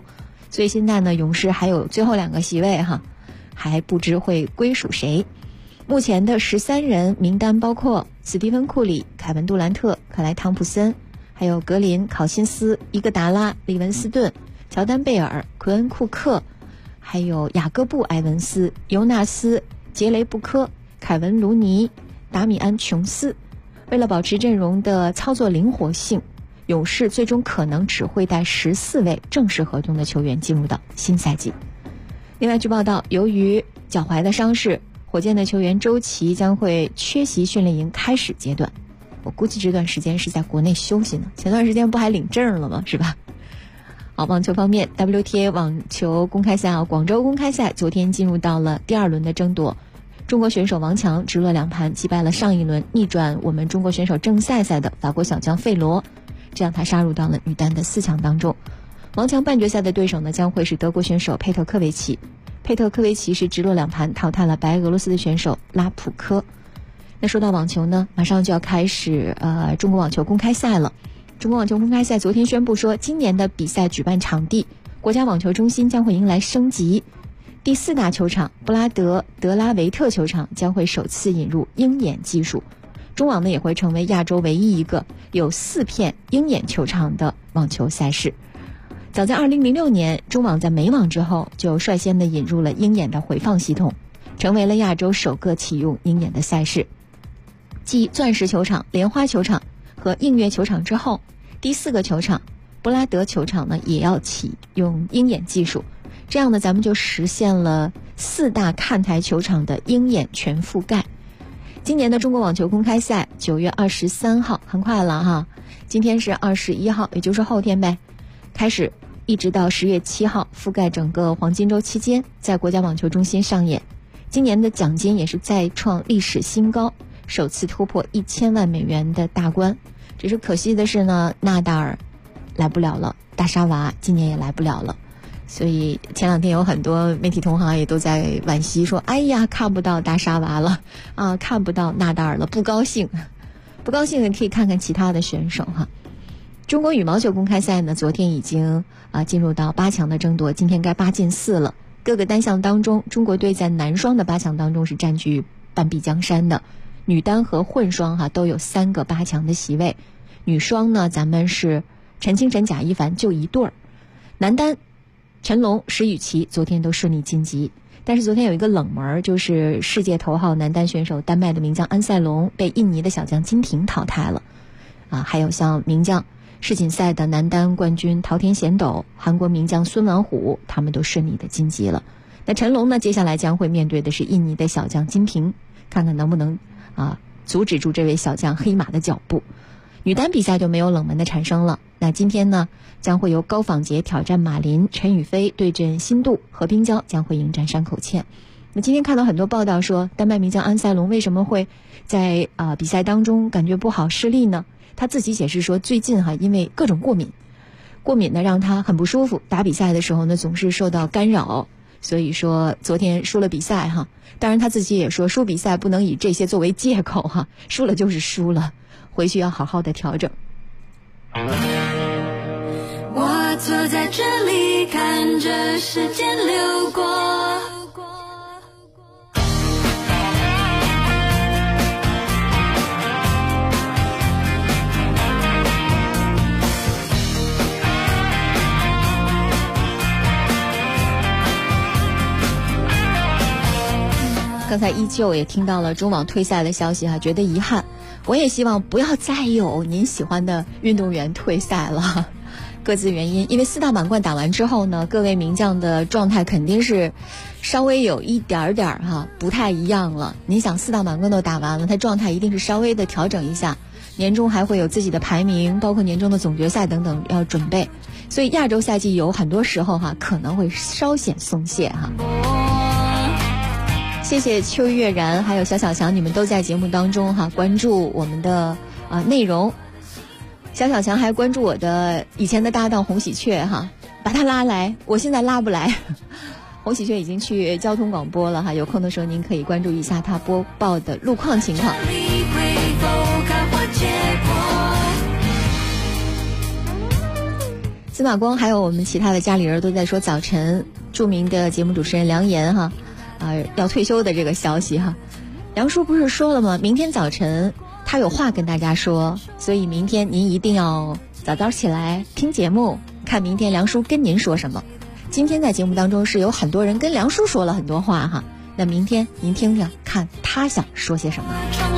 所以现在呢，勇士还有最后2个席位哈，还不知会归属谁。目前的13人名单包括斯蒂芬·库里、凯文·杜兰特、克莱·汤普森，还有格林、考辛斯、伊戈达拉、利文斯顿、乔丹·贝尔、奎恩·库克，还有雅各布·埃文斯、尤纳斯、杰雷·布科、凯文·卢尼、达米安·琼斯。为了保持阵容的操作灵活性，勇士最终可能只会带14位正式合同的球员进入到新赛季。另外，据报道，由于脚踝的伤势，火箭的球员周琦将会缺席训练营开始阶段。我估计这段时间是在国内休息呢，前段时间不还领证了吗？是吧？好，网球方面 ，WTA 网球公开赛广州公开赛昨天进入到了第2轮的争夺。中国选手王强直落2盘击败了上一轮逆转我们中国选手郑赛的法国小将费罗，这样他杀入到了女单的4强当中。王强半决赛的对手呢将会是德国选手佩特科维奇。佩特科维奇是直落2盘淘汰了白俄罗斯的选手拉普科。那说到网球呢，马上就要开始中国网球公开赛了。中国网球公开赛昨天宣布说，今年的比赛举办场地国家网球中心将会迎来升级。第4大球场布拉德德拉维特球场将会首次引入鹰眼技术，中网呢也会成为亚洲唯一一个有4片鹰眼球场的网球赛事。早在2006年，中网在美网之后就率先的引入了鹰眼的回放系统，成为了亚洲首个启用鹰眼的赛事。继钻石球场、莲花球场和映月球场之后，第4个球场布拉德球场呢也要启用鹰眼技术，这样呢咱们就实现了4大看台球场的鹰眼全覆盖。今年的中国网球公开赛9月23号，很快了哈，今天是21号，也就是后天呗，开始一直到10月7号，覆盖整个黄金周期间，在国家网球中心上演。今年的奖金也是再创历史新高，首次突破1000万美元的大关。只是可惜的是呢，纳达尔来不了了，大沙娃今年也来不了了。所以前2天有很多媒体同行也都在惋惜说，哎呀，看不到大沙娃了啊，看不到纳达尔了，不高兴。不高兴的可以看看其他的选手哈。中国羽毛球公开赛呢，昨天已经进入到8强的争夺，今天该8进4了。各个单项当中，中国队在男双的8强当中是占据半壁江山的，女单和混双都有3个8强的席位。女双呢，咱们是陈清晨、贾一凡就一对儿。男单陈龙、石宇奇昨天都顺利晋级，但是昨天有一个冷门，就是世界头号男单选手丹麦的名将安塞龙被印尼的小将金廷淘汰了。还有像名将世锦赛的男单冠军桃田贤斗、韩国名将孙完虎，他们都顺利的晋级了。那陈龙呢，接下来将会面对的是印尼的小将金廷，看看能不能阻止住这位小将黑马的脚步。女单比赛就没有冷门的产生了。那今天呢，将会由高仿洁挑战马林，陈雨菲对阵新度，何冰娇将会迎战山口茜。那今天看到很多报道说，丹麦名将安塞龙为什么会在比赛当中感觉不好失利呢？他自己解释说，最近因为各种过敏呢让他很不舒服，打比赛的时候呢总是受到干扰，所以说昨天输了比赛当然他自己也说，输比赛不能以这些作为借口输了就是输了，回去要好好的调整。 我坐在这里看着时间流过， 刚才依旧也听到了中网退赛的消息觉得遗憾。我也希望不要再有您喜欢的运动员退赛了，各自原因。因为4大满贯打完之后呢，各位名将的状态肯定是稍微有一点点不太一样了。你想4大满贯都打完了，他状态一定是稍微的调整一下，年终还会有自己的排名，包括年终的总决赛等等要准备，所以亚洲赛季有很多时候可能会稍显松懈谢谢邱月然还有小小强，你们都在节目当中关注我们的内容。小小强还关注我的以前的搭档洪喜鹊把他拉来，我现在拉不来。洪喜鹊已经去交通广播了有空的时候您可以关注一下他播报的路况情况。 司马光还有我们其他的家里人都在说早晨著名的节目主持人梁岩哈，要退休的这个消息哈。梁叔不是说了吗？明天早晨他有话跟大家说，所以明天您一定要早早起来听节目，看明天梁叔跟您说什么。今天在节目当中是有很多人跟梁叔说了很多话哈，那明天您听着看他想说些什么。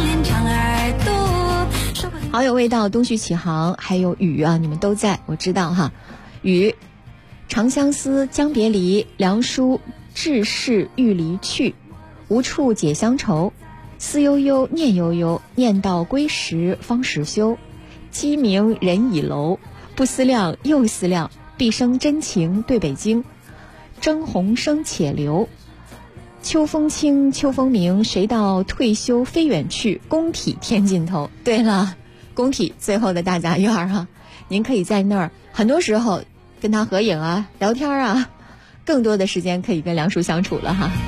好有味道，东旭启航还有雨啊，你们都在，我知道哈。雨，长相思，将别离，梁叔至是欲离去，无处解乡愁，思悠悠，念悠悠，念到归时方始休。鸡鸣人已楼，不思量，又思量，毕生真情对北京。征鸿生且留，秋风清，秋风明，谁道退休非远去，工体天尽头。对了，工体最后的大杂院啊，您可以在那儿，很多时候跟他合影啊，聊天啊，更多的时间可以跟梁叔相处了哈。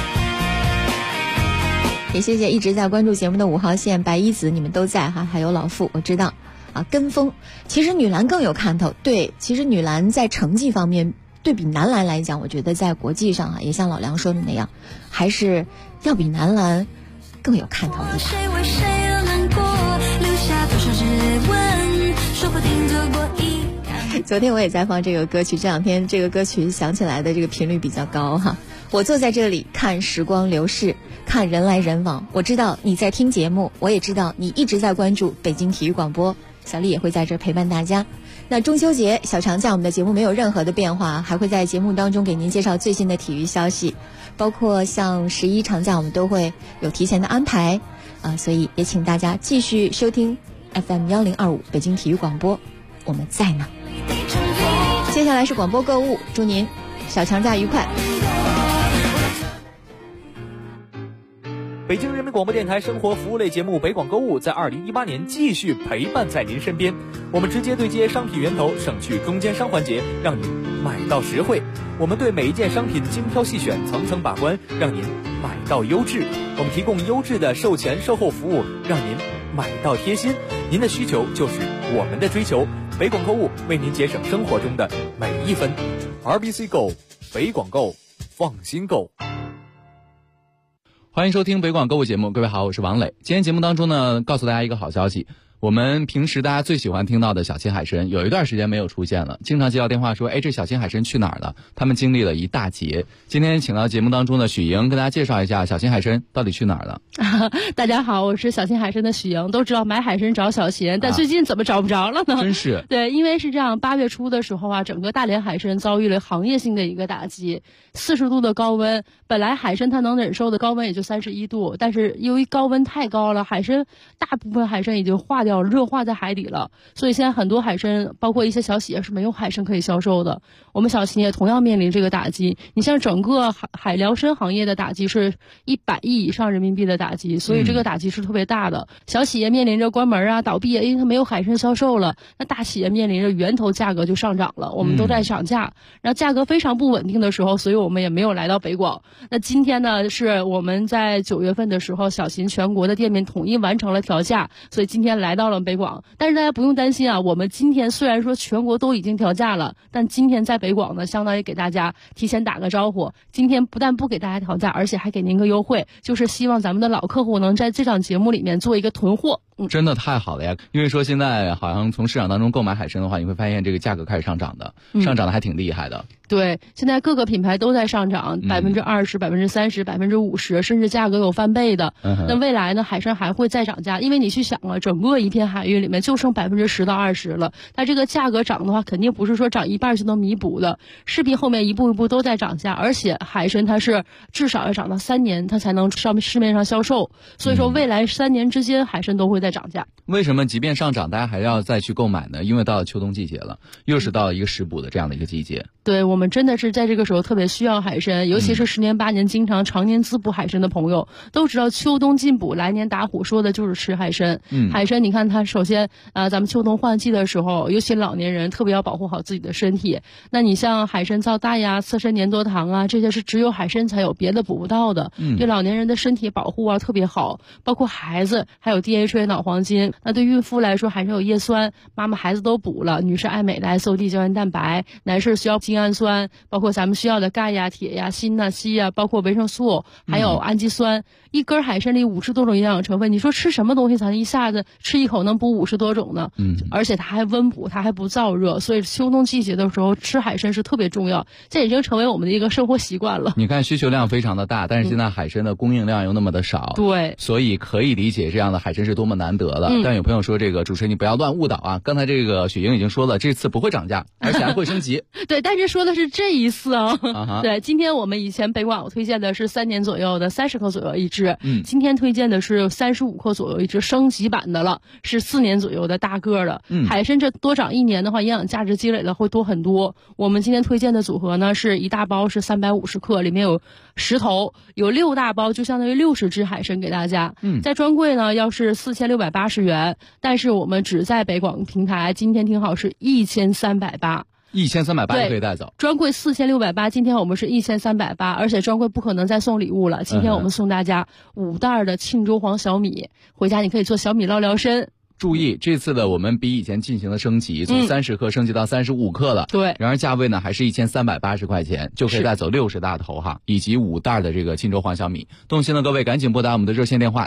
也谢谢一直在关注节目的5号线白衣子，你们都在哈，还有老傅，我知道啊。跟风，其实女篮更有看头。对，其实女篮在成绩方面对比男篮来讲，我觉得在国际上啊，也像老梁说的那样，还是要比男篮更有看头的。昨天我也在放这个歌曲，这两天这个歌曲响起来的这个频率比较高哈。我坐在这里看时光流逝，看人来人往，我知道你在听节目，我也知道你一直在关注北京体育广播，小丽也会在这陪伴大家。那中秋节小长假我们的节目没有任何的变化，还会在节目当中给您介绍最新的体育消息，包括像11长假我们都会有提前的安排所以也请大家继续收听 FM1025 北京体育广播，我们在呢。接下来是广播购物，祝您小长假愉快。 北京人民广播电台生活服务类节目北广购物在2018年继续陪伴在您身边，我们直接对接商品源头，省去中间商环节，让您买到实惠。我们对每一件商品精挑细选，层层把关，让您买到优质。我们提供优质的售前售后服务，让您买到贴心。您的需求就是我们的追求，北广购物为您节省生活中的每一分。RBC Go， 北广购，放心购。 欢迎收听北广购物节目，各位好，我是王磊。今天节目当中呢，告诉大家一个好消息，我们平时大家最喜欢听到的小青海参有一段时间没有出现了，经常接到电话说，这小青海参去哪儿了？他们经历了一大劫。今天请到节目当中的许莹跟大家介绍一下小青海参到底去哪儿了。 大家好，我是小青海参的许莹。都知道买海参找小秦，但最近怎么找不着了呢？ 真是。 对，因为是这样，8月初的时候啊，整个大连海参遭遇了行业性的一个打击，40度的高温，本来海参它能忍受的高温也就31度，但是由于高温太高了，大部分海参已经化掉了，热化在海底了，所以现在很多海参，包括一些小企业是没有海参可以销售的。我们小企业同样面临这个打击，你像整个海辽参行业的打击是100亿以上人民币的打击，所以这个打击是特别大的。小企业面临着关门啊、倒闭啊，因为它没有海参销售了。那大企业面临着源头价格就上涨了，我们都在涨价，然后价格非常不稳定的时候，所以我们也没有来到北广。那今天呢，是我们在9月份的时候，小秦全国的店面统一完成了调价，所以今天来到了北广。但是大家不用担心啊，我们今天虽然说全国都已经调价了，但今天在北广呢，相当于给大家提前打个招呼。今天不但不给大家调价，而且还给您个优惠，就是希望咱们的老客户能在这档节目里面做一个囤货。 真的太好了呀！因为说现在好像从市场当中购买海参的话，你会发现这个价格开始上涨的，上涨的还挺厉害的。 对，现在各个品牌都在上涨，20%、30%、50%，甚至价格有翻倍的。那未来呢，海参还会再涨价，因为你去想啊，整个一片海域里面就剩10%到20%了，它这个价格涨的话，肯定不是说涨1半就能弥补的，势必后面一步一步都在涨价，而且海参它是至少要涨到3年，它才能上市面上销售，所以说未来3年之间海参都会在涨价。 为什么即便上涨，大家还要再去购买呢？因为到了秋冬季节了，又是到了一个食补的这样的一个季节。 对，我们真的是在这个时候特别需要海参，尤其是10年8年经常常年滋补海参的朋友，都知道秋冬进补，来年打虎，说的就是吃海参。海参你看它首先咱们秋冬换季的时候，尤其老年人特别要保护好自己的身体。那你像海参皂苷呀、刺参粘多糖啊，这些是只有海参才有，别的补不到的。对老年人的身体保护啊特别好，包括孩子还有 DHA 脑脑黄金。那对孕妇来说，还是有叶酸，妈妈孩子都补了。女士爱美的 SOD 胶原蛋白，男士需要精氨酸，包括咱们需要的钙呀、铁呀、锌呐、硒呀，包括维生素，还有氨基酸。一根海参里50多种营养成分，你说吃什么东西才能一下子吃一口能补50多种呢？而且它还温补，它还不燥热，所以秋冬季节的时候吃海参是特别重要，这已经成为我们的一个生活习惯了。 你看需求量非常的大，但是现在海参的供应量又那么的少， 对， 所以可以理解这样的海参是多么难得的。但有朋友说，这个主持人你不要乱误导啊！刚才这个雪莹已经说了，这次不会涨价，而且还会升级。 对，但是说的是这一次啊。对，今天我们以前北广推荐的是3年左右的30克左右一只，今天推荐的是35克左右一只，升级版的了，是4年左右的大个的。海参这多长1年的话，营养价值积累了会多很多。我们今天推荐的组合呢，是一大包是350克，里面有10头，有6大包，就相当于60只海参给大家。在专柜呢要是4680元，但是我们只在北广平台，今天听好是1380。 1380可以带走， 专柜4680，今天我们是1380，而且专柜不可能再送礼物了。今天我们送大家5袋的庆州黄小米，回家你可以做小米捞聊参。 注意，这次的我们比以前进行了升级，从30克升级到35克了。 对， 然而价位呢还是1380块钱，就可以带走60大头哈，以及5袋的这个庆州黄小米。动心的各位赶紧拨打我们的热线电话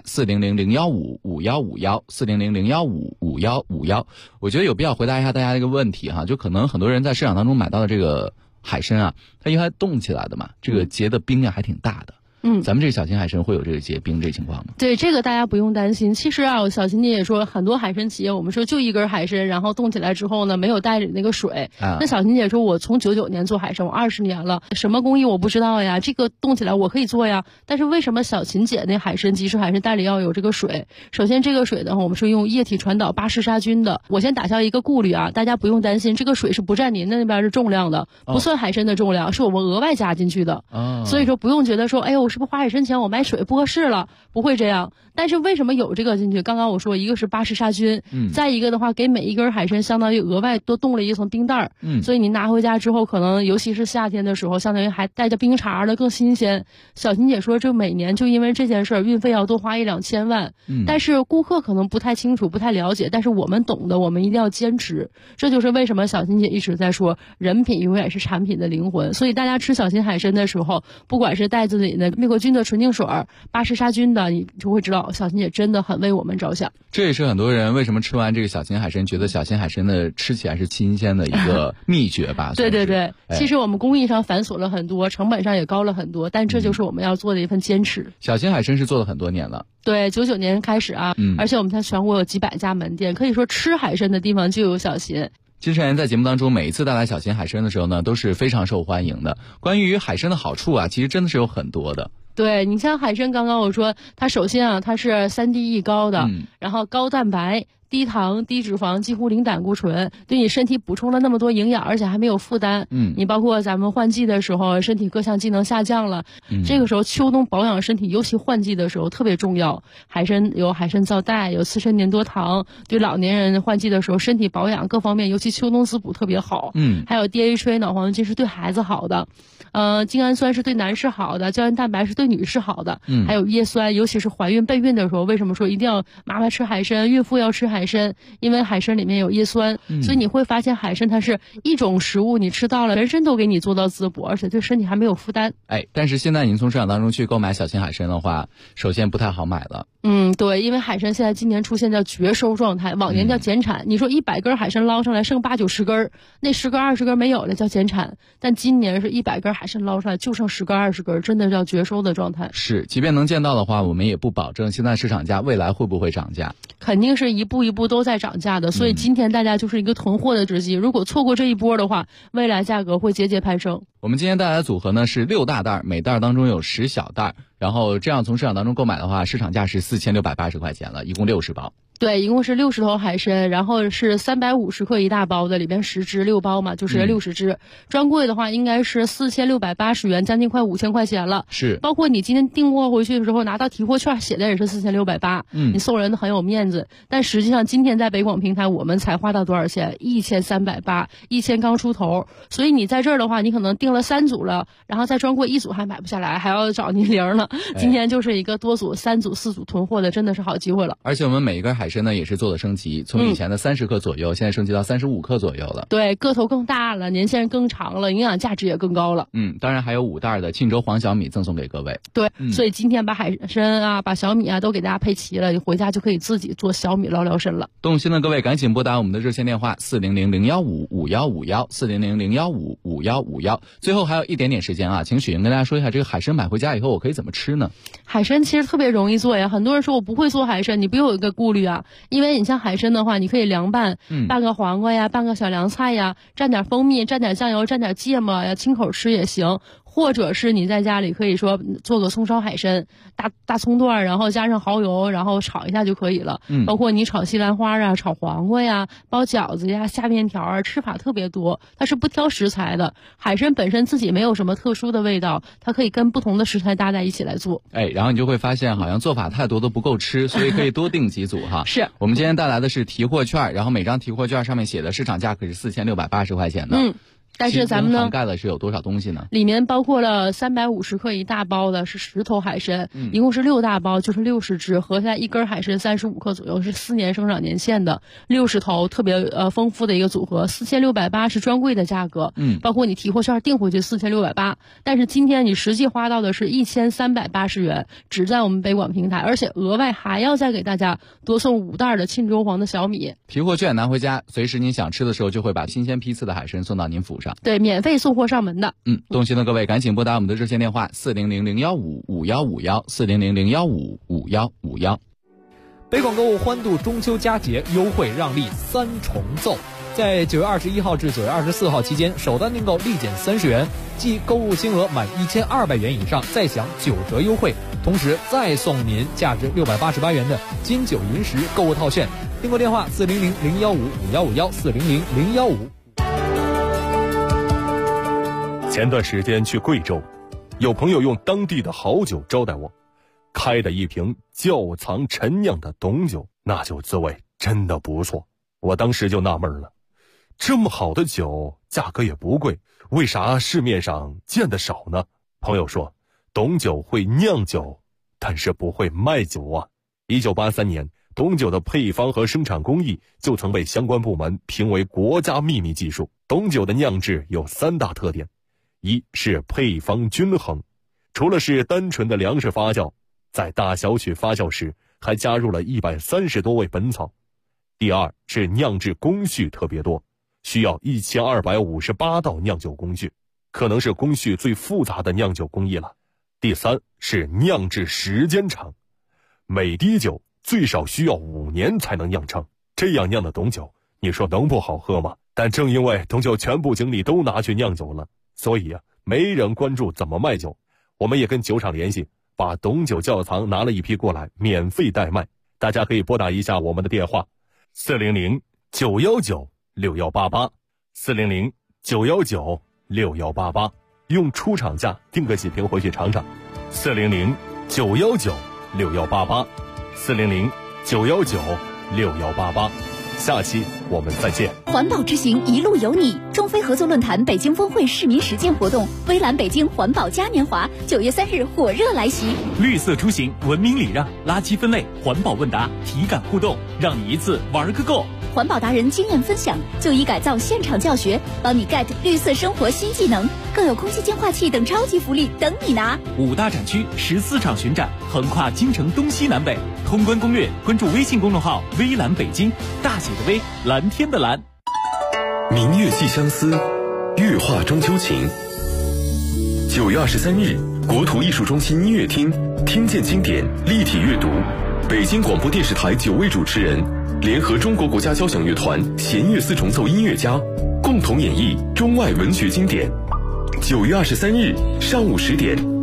400-015-5151，400-015-5151。我觉得有必要回答一下大家一个问题哈，就可能很多人在市场当中买到的这个海参啊，它因为冻起来的嘛，这个结的冰量还挺大的。咱们这个小型海参会有这个结冰这情况吗？ 对，这个大家不用担心。其实啊，小琴姐也说，很多海参企业，我们说就一根海参，然后冻起来之后呢，没有带着那个水。那小琴姐说，我从99年做海参，我20年了，什么工艺我不知道呀，这个冻起来我可以做呀。但是为什么小琴姐那海参即食海参袋里要有这个水？首先这个水的话，我们是用液体传导巴氏杀菌的。我先打消一个顾虑啊，大家不用担心，这个水是不占您那边的重量的，不算海参的重量，是我们额外加进去的。所以说不用觉得说，哎呦，我是不是花海参钱我买水不合适了，不会这样。但是为什么有这个进去？刚刚我说，一个是巴氏杀菌，再一个的话，给每一根海参相当于额外多冻了一层冰袋所以你拿回家之后，可能尤其是夏天的时候，相当于还带着冰碴的更新鲜。小琴姐说，这每年就因为这件事儿，运费要多花1-2千万。但是顾客可能不太清楚，不太了解，但是我们懂的，我们一定要坚持。这就是为什么小琴姐一直在说，人品永远是产品的灵魂。所以大家吃小琴海参的时候，不管是袋子里的灭活菌的纯净水、巴氏杀菌的，你就会知道小琴姐真的很为我们着想。 这也是很多人为什么吃完这个小琴海参觉得小琴海参的吃起来是新鲜的一个秘诀吧。 对对对，其实我们工艺上繁琐了很多，成本上也高了很多，但这就是我们要做的一份坚持。 小琴海参是做了很多年了， 对，99年开始啊，而且我们在全国有几百家门店，可以说吃海参的地方就有小琴。 金山在节目当中每一次带来小琴海参的时候呢，都是非常受欢迎的。关于海参的好处啊，其实真的是有很多的。 对，你像海参，刚刚我说它首先啊，它是3D 高的，然后高蛋白、低糖、低脂肪，几乎零胆固醇，对你身体补充了那么多营养，而且还没有负担。你包括咱们换季的时候，身体各项机能下降了，这个时候秋冬保养身体，尤其换季的时候特别重要。海参有海参皂苷，有刺参粘多糖，对老年人换季的时候身体保养各方面，尤其秋冬滋补特别好。还有 DHA 脑黄金是对孩子好的。精氨酸是对男士好的，胶原蛋白是对女士好的，还有叶酸，尤其是怀孕备孕的时候，为什么说一定要妈妈吃海参，孕妇要吃海参？因为海参里面有叶酸，所以你会发现海参它是一种食物，你吃到了，全身都给你做到滋补，而且对身体还没有负担。 但是现在您从市场当中去购买小琴海参的话，首先不太好买了。 对，因为海参现在今年出现叫绝收状态，往年叫减产。你说100根海参捞上来剩8-90根，那10根20根没有了叫减产，但今年是100根海参捞出来就剩10根20根，真的叫绝收的状态。 是，即便能见到的话，我们也不保证现在市场价未来会不会涨价， 肯定是一步一步都在涨价的。所以今天大家就是一个囤货的时机，如果错过这一波的话，未来价格会节节攀升。 我们今天带来的组合呢是6大袋，每袋当中有10小袋，然后这样从市场当中购买的话，市场价是4680块钱了，一共60包。 对，一共是60头海参，然后是350克一大包的，里边10只6包嘛，就是60只。专柜的话应该是4680元，将近快5000块钱了。 是， 包括你今天订货回去的时候拿到提货券，写的也是4680，你送人的很有面子。但实际上今天在北广平台我们才花到多少钱？1380， 1000刚出头。所以你在这儿的话，你可能订了3组了，然后在专柜1组还买不下来，还要找您零了。今天就是一个多组、3组、4组囤货的，真的是好机会了。 而且我们每一根海参参呢也是做了升级，从以前的30克左右，现在升级到35克左右了。 对，个头更大了，年限更长了，营养价值也更高了。 当然还有5袋的庆州黄小米赠送给各位。 对，所以今天把海参啊、把小米啊都给大家配齐了，你回家就可以自己做小米捞参了。 动心的各位赶紧拨打我们的热线电话400-015-5151，400-015-5151。最后还有一点点时间啊，请许莹跟大家说一下，这个海参买回家以后我可以怎么吃呢？ 海参其实特别容易做呀，很多人说我不会做海参，你不用有一个顾虑啊，因为你像海参的话，你可以凉拌，拌个黄瓜呀，拌个小凉菜呀，蘸点蜂蜜，蘸点酱油，蘸点芥末呀，清口吃也行。或者是你在家里可以说做个葱烧海参，大葱段，然后加上蚝油，然后炒一下就可以了。包括你炒西兰花啊、炒黄瓜呀、包饺子呀、下面条啊，吃法特别多。它是不挑食材的，海参本身自己没有什么特殊的味道，它可以跟不同的食材搭在一起来做。 然后你就会发现好像做法太多都不够吃，所以可以多订几组哈。 是我们今天带来的是提货券，然后每张提货券上面写的市场价可是4680块钱的。 但是咱们呢， 涵盖的是有多少东西呢？ 里面包括了350克一大包的是10头海参，一共是6大包，就是60只，合下来一根海参35克左右，是4年生长年限的60头，特别丰富的一个组合，4680是专柜的价格。包括你提货券订回去4680，但是今天你实际花到的是1380元，只在我们北广平台，而且额外还要再给大家多送5袋的庆州黄的小米。 提货券拿回家，随时您想吃的时候就会把新鲜批次的海参送到您府上。 对，免费送货上门的。 动心的各位赶紧拨打我们的热线电话400-015-5151，400-015-5151。 北广购物欢度中秋佳节优惠让利3重奏，在9月21号至9月24号期间，首单订购立减30元，即购物金额满1200元以上再享9折优惠，同时再送您价值688元的金九银十购物套券。订购电话400-015-5151，400-015。 前段时间去贵州，有朋友用当地的好酒招待我，开的一瓶窖藏陈酿的董酒，那酒滋味真的不错。我当时就纳闷了，这么好的酒价格也不贵，为啥市面上见得少呢？朋友说，董酒会酿酒，但是不会卖酒啊。1983年，董酒的配方和生产工艺就曾被相关部门评为国家秘密技术。董酒的酿制有3大特点，一是配方均衡，除了是单纯的粮食发酵，在大小曲发酵时还加入了130多味本草。第二是酿制工序特别多，需要1258道酿酒工序，可能是工序最复杂的酿酒工艺了。第三是酿制时间长，每滴酒最少需要5年才能酿成，这样酿的董酒，你说能不好喝吗？但正因为董酒全部精力都拿去酿酒了，所以没人关注怎么卖酒。我们也跟酒厂联系，把董酒窖藏拿了一批过来，免费代卖。大家可以拨打一下我们的电话400-919-6188，400-919-6188，用出厂价订个几瓶回去尝尝。400-919-6188，400-919-6188。下期我们再见。 环保之行一路有你，中非合作论坛北京峰会市民实践活动，微蓝北京环保嘉年华9月3日火热来袭。 绿色出行，文明礼让，垃圾分类，环保问答，体感互动，让你一次玩个够。 环保达人经验分享，就医改造现场教学，帮你 get 绿色生活新技能，更有空气净化器等超级福利等你拿。 5大展区，14场巡展，横跨京城东西南北。通关攻略，关注微信公众号“微蓝北京”，大写的微，蓝天的蓝。 明月寄相思，月画中秋情。9月23日，国土艺术中心音乐厅，听见经典，立体阅读。北京广播电视台9位主持人联合中国国家交响乐团弦乐4重奏音乐家，共同演绎中外文学经典。9月23日上午10点。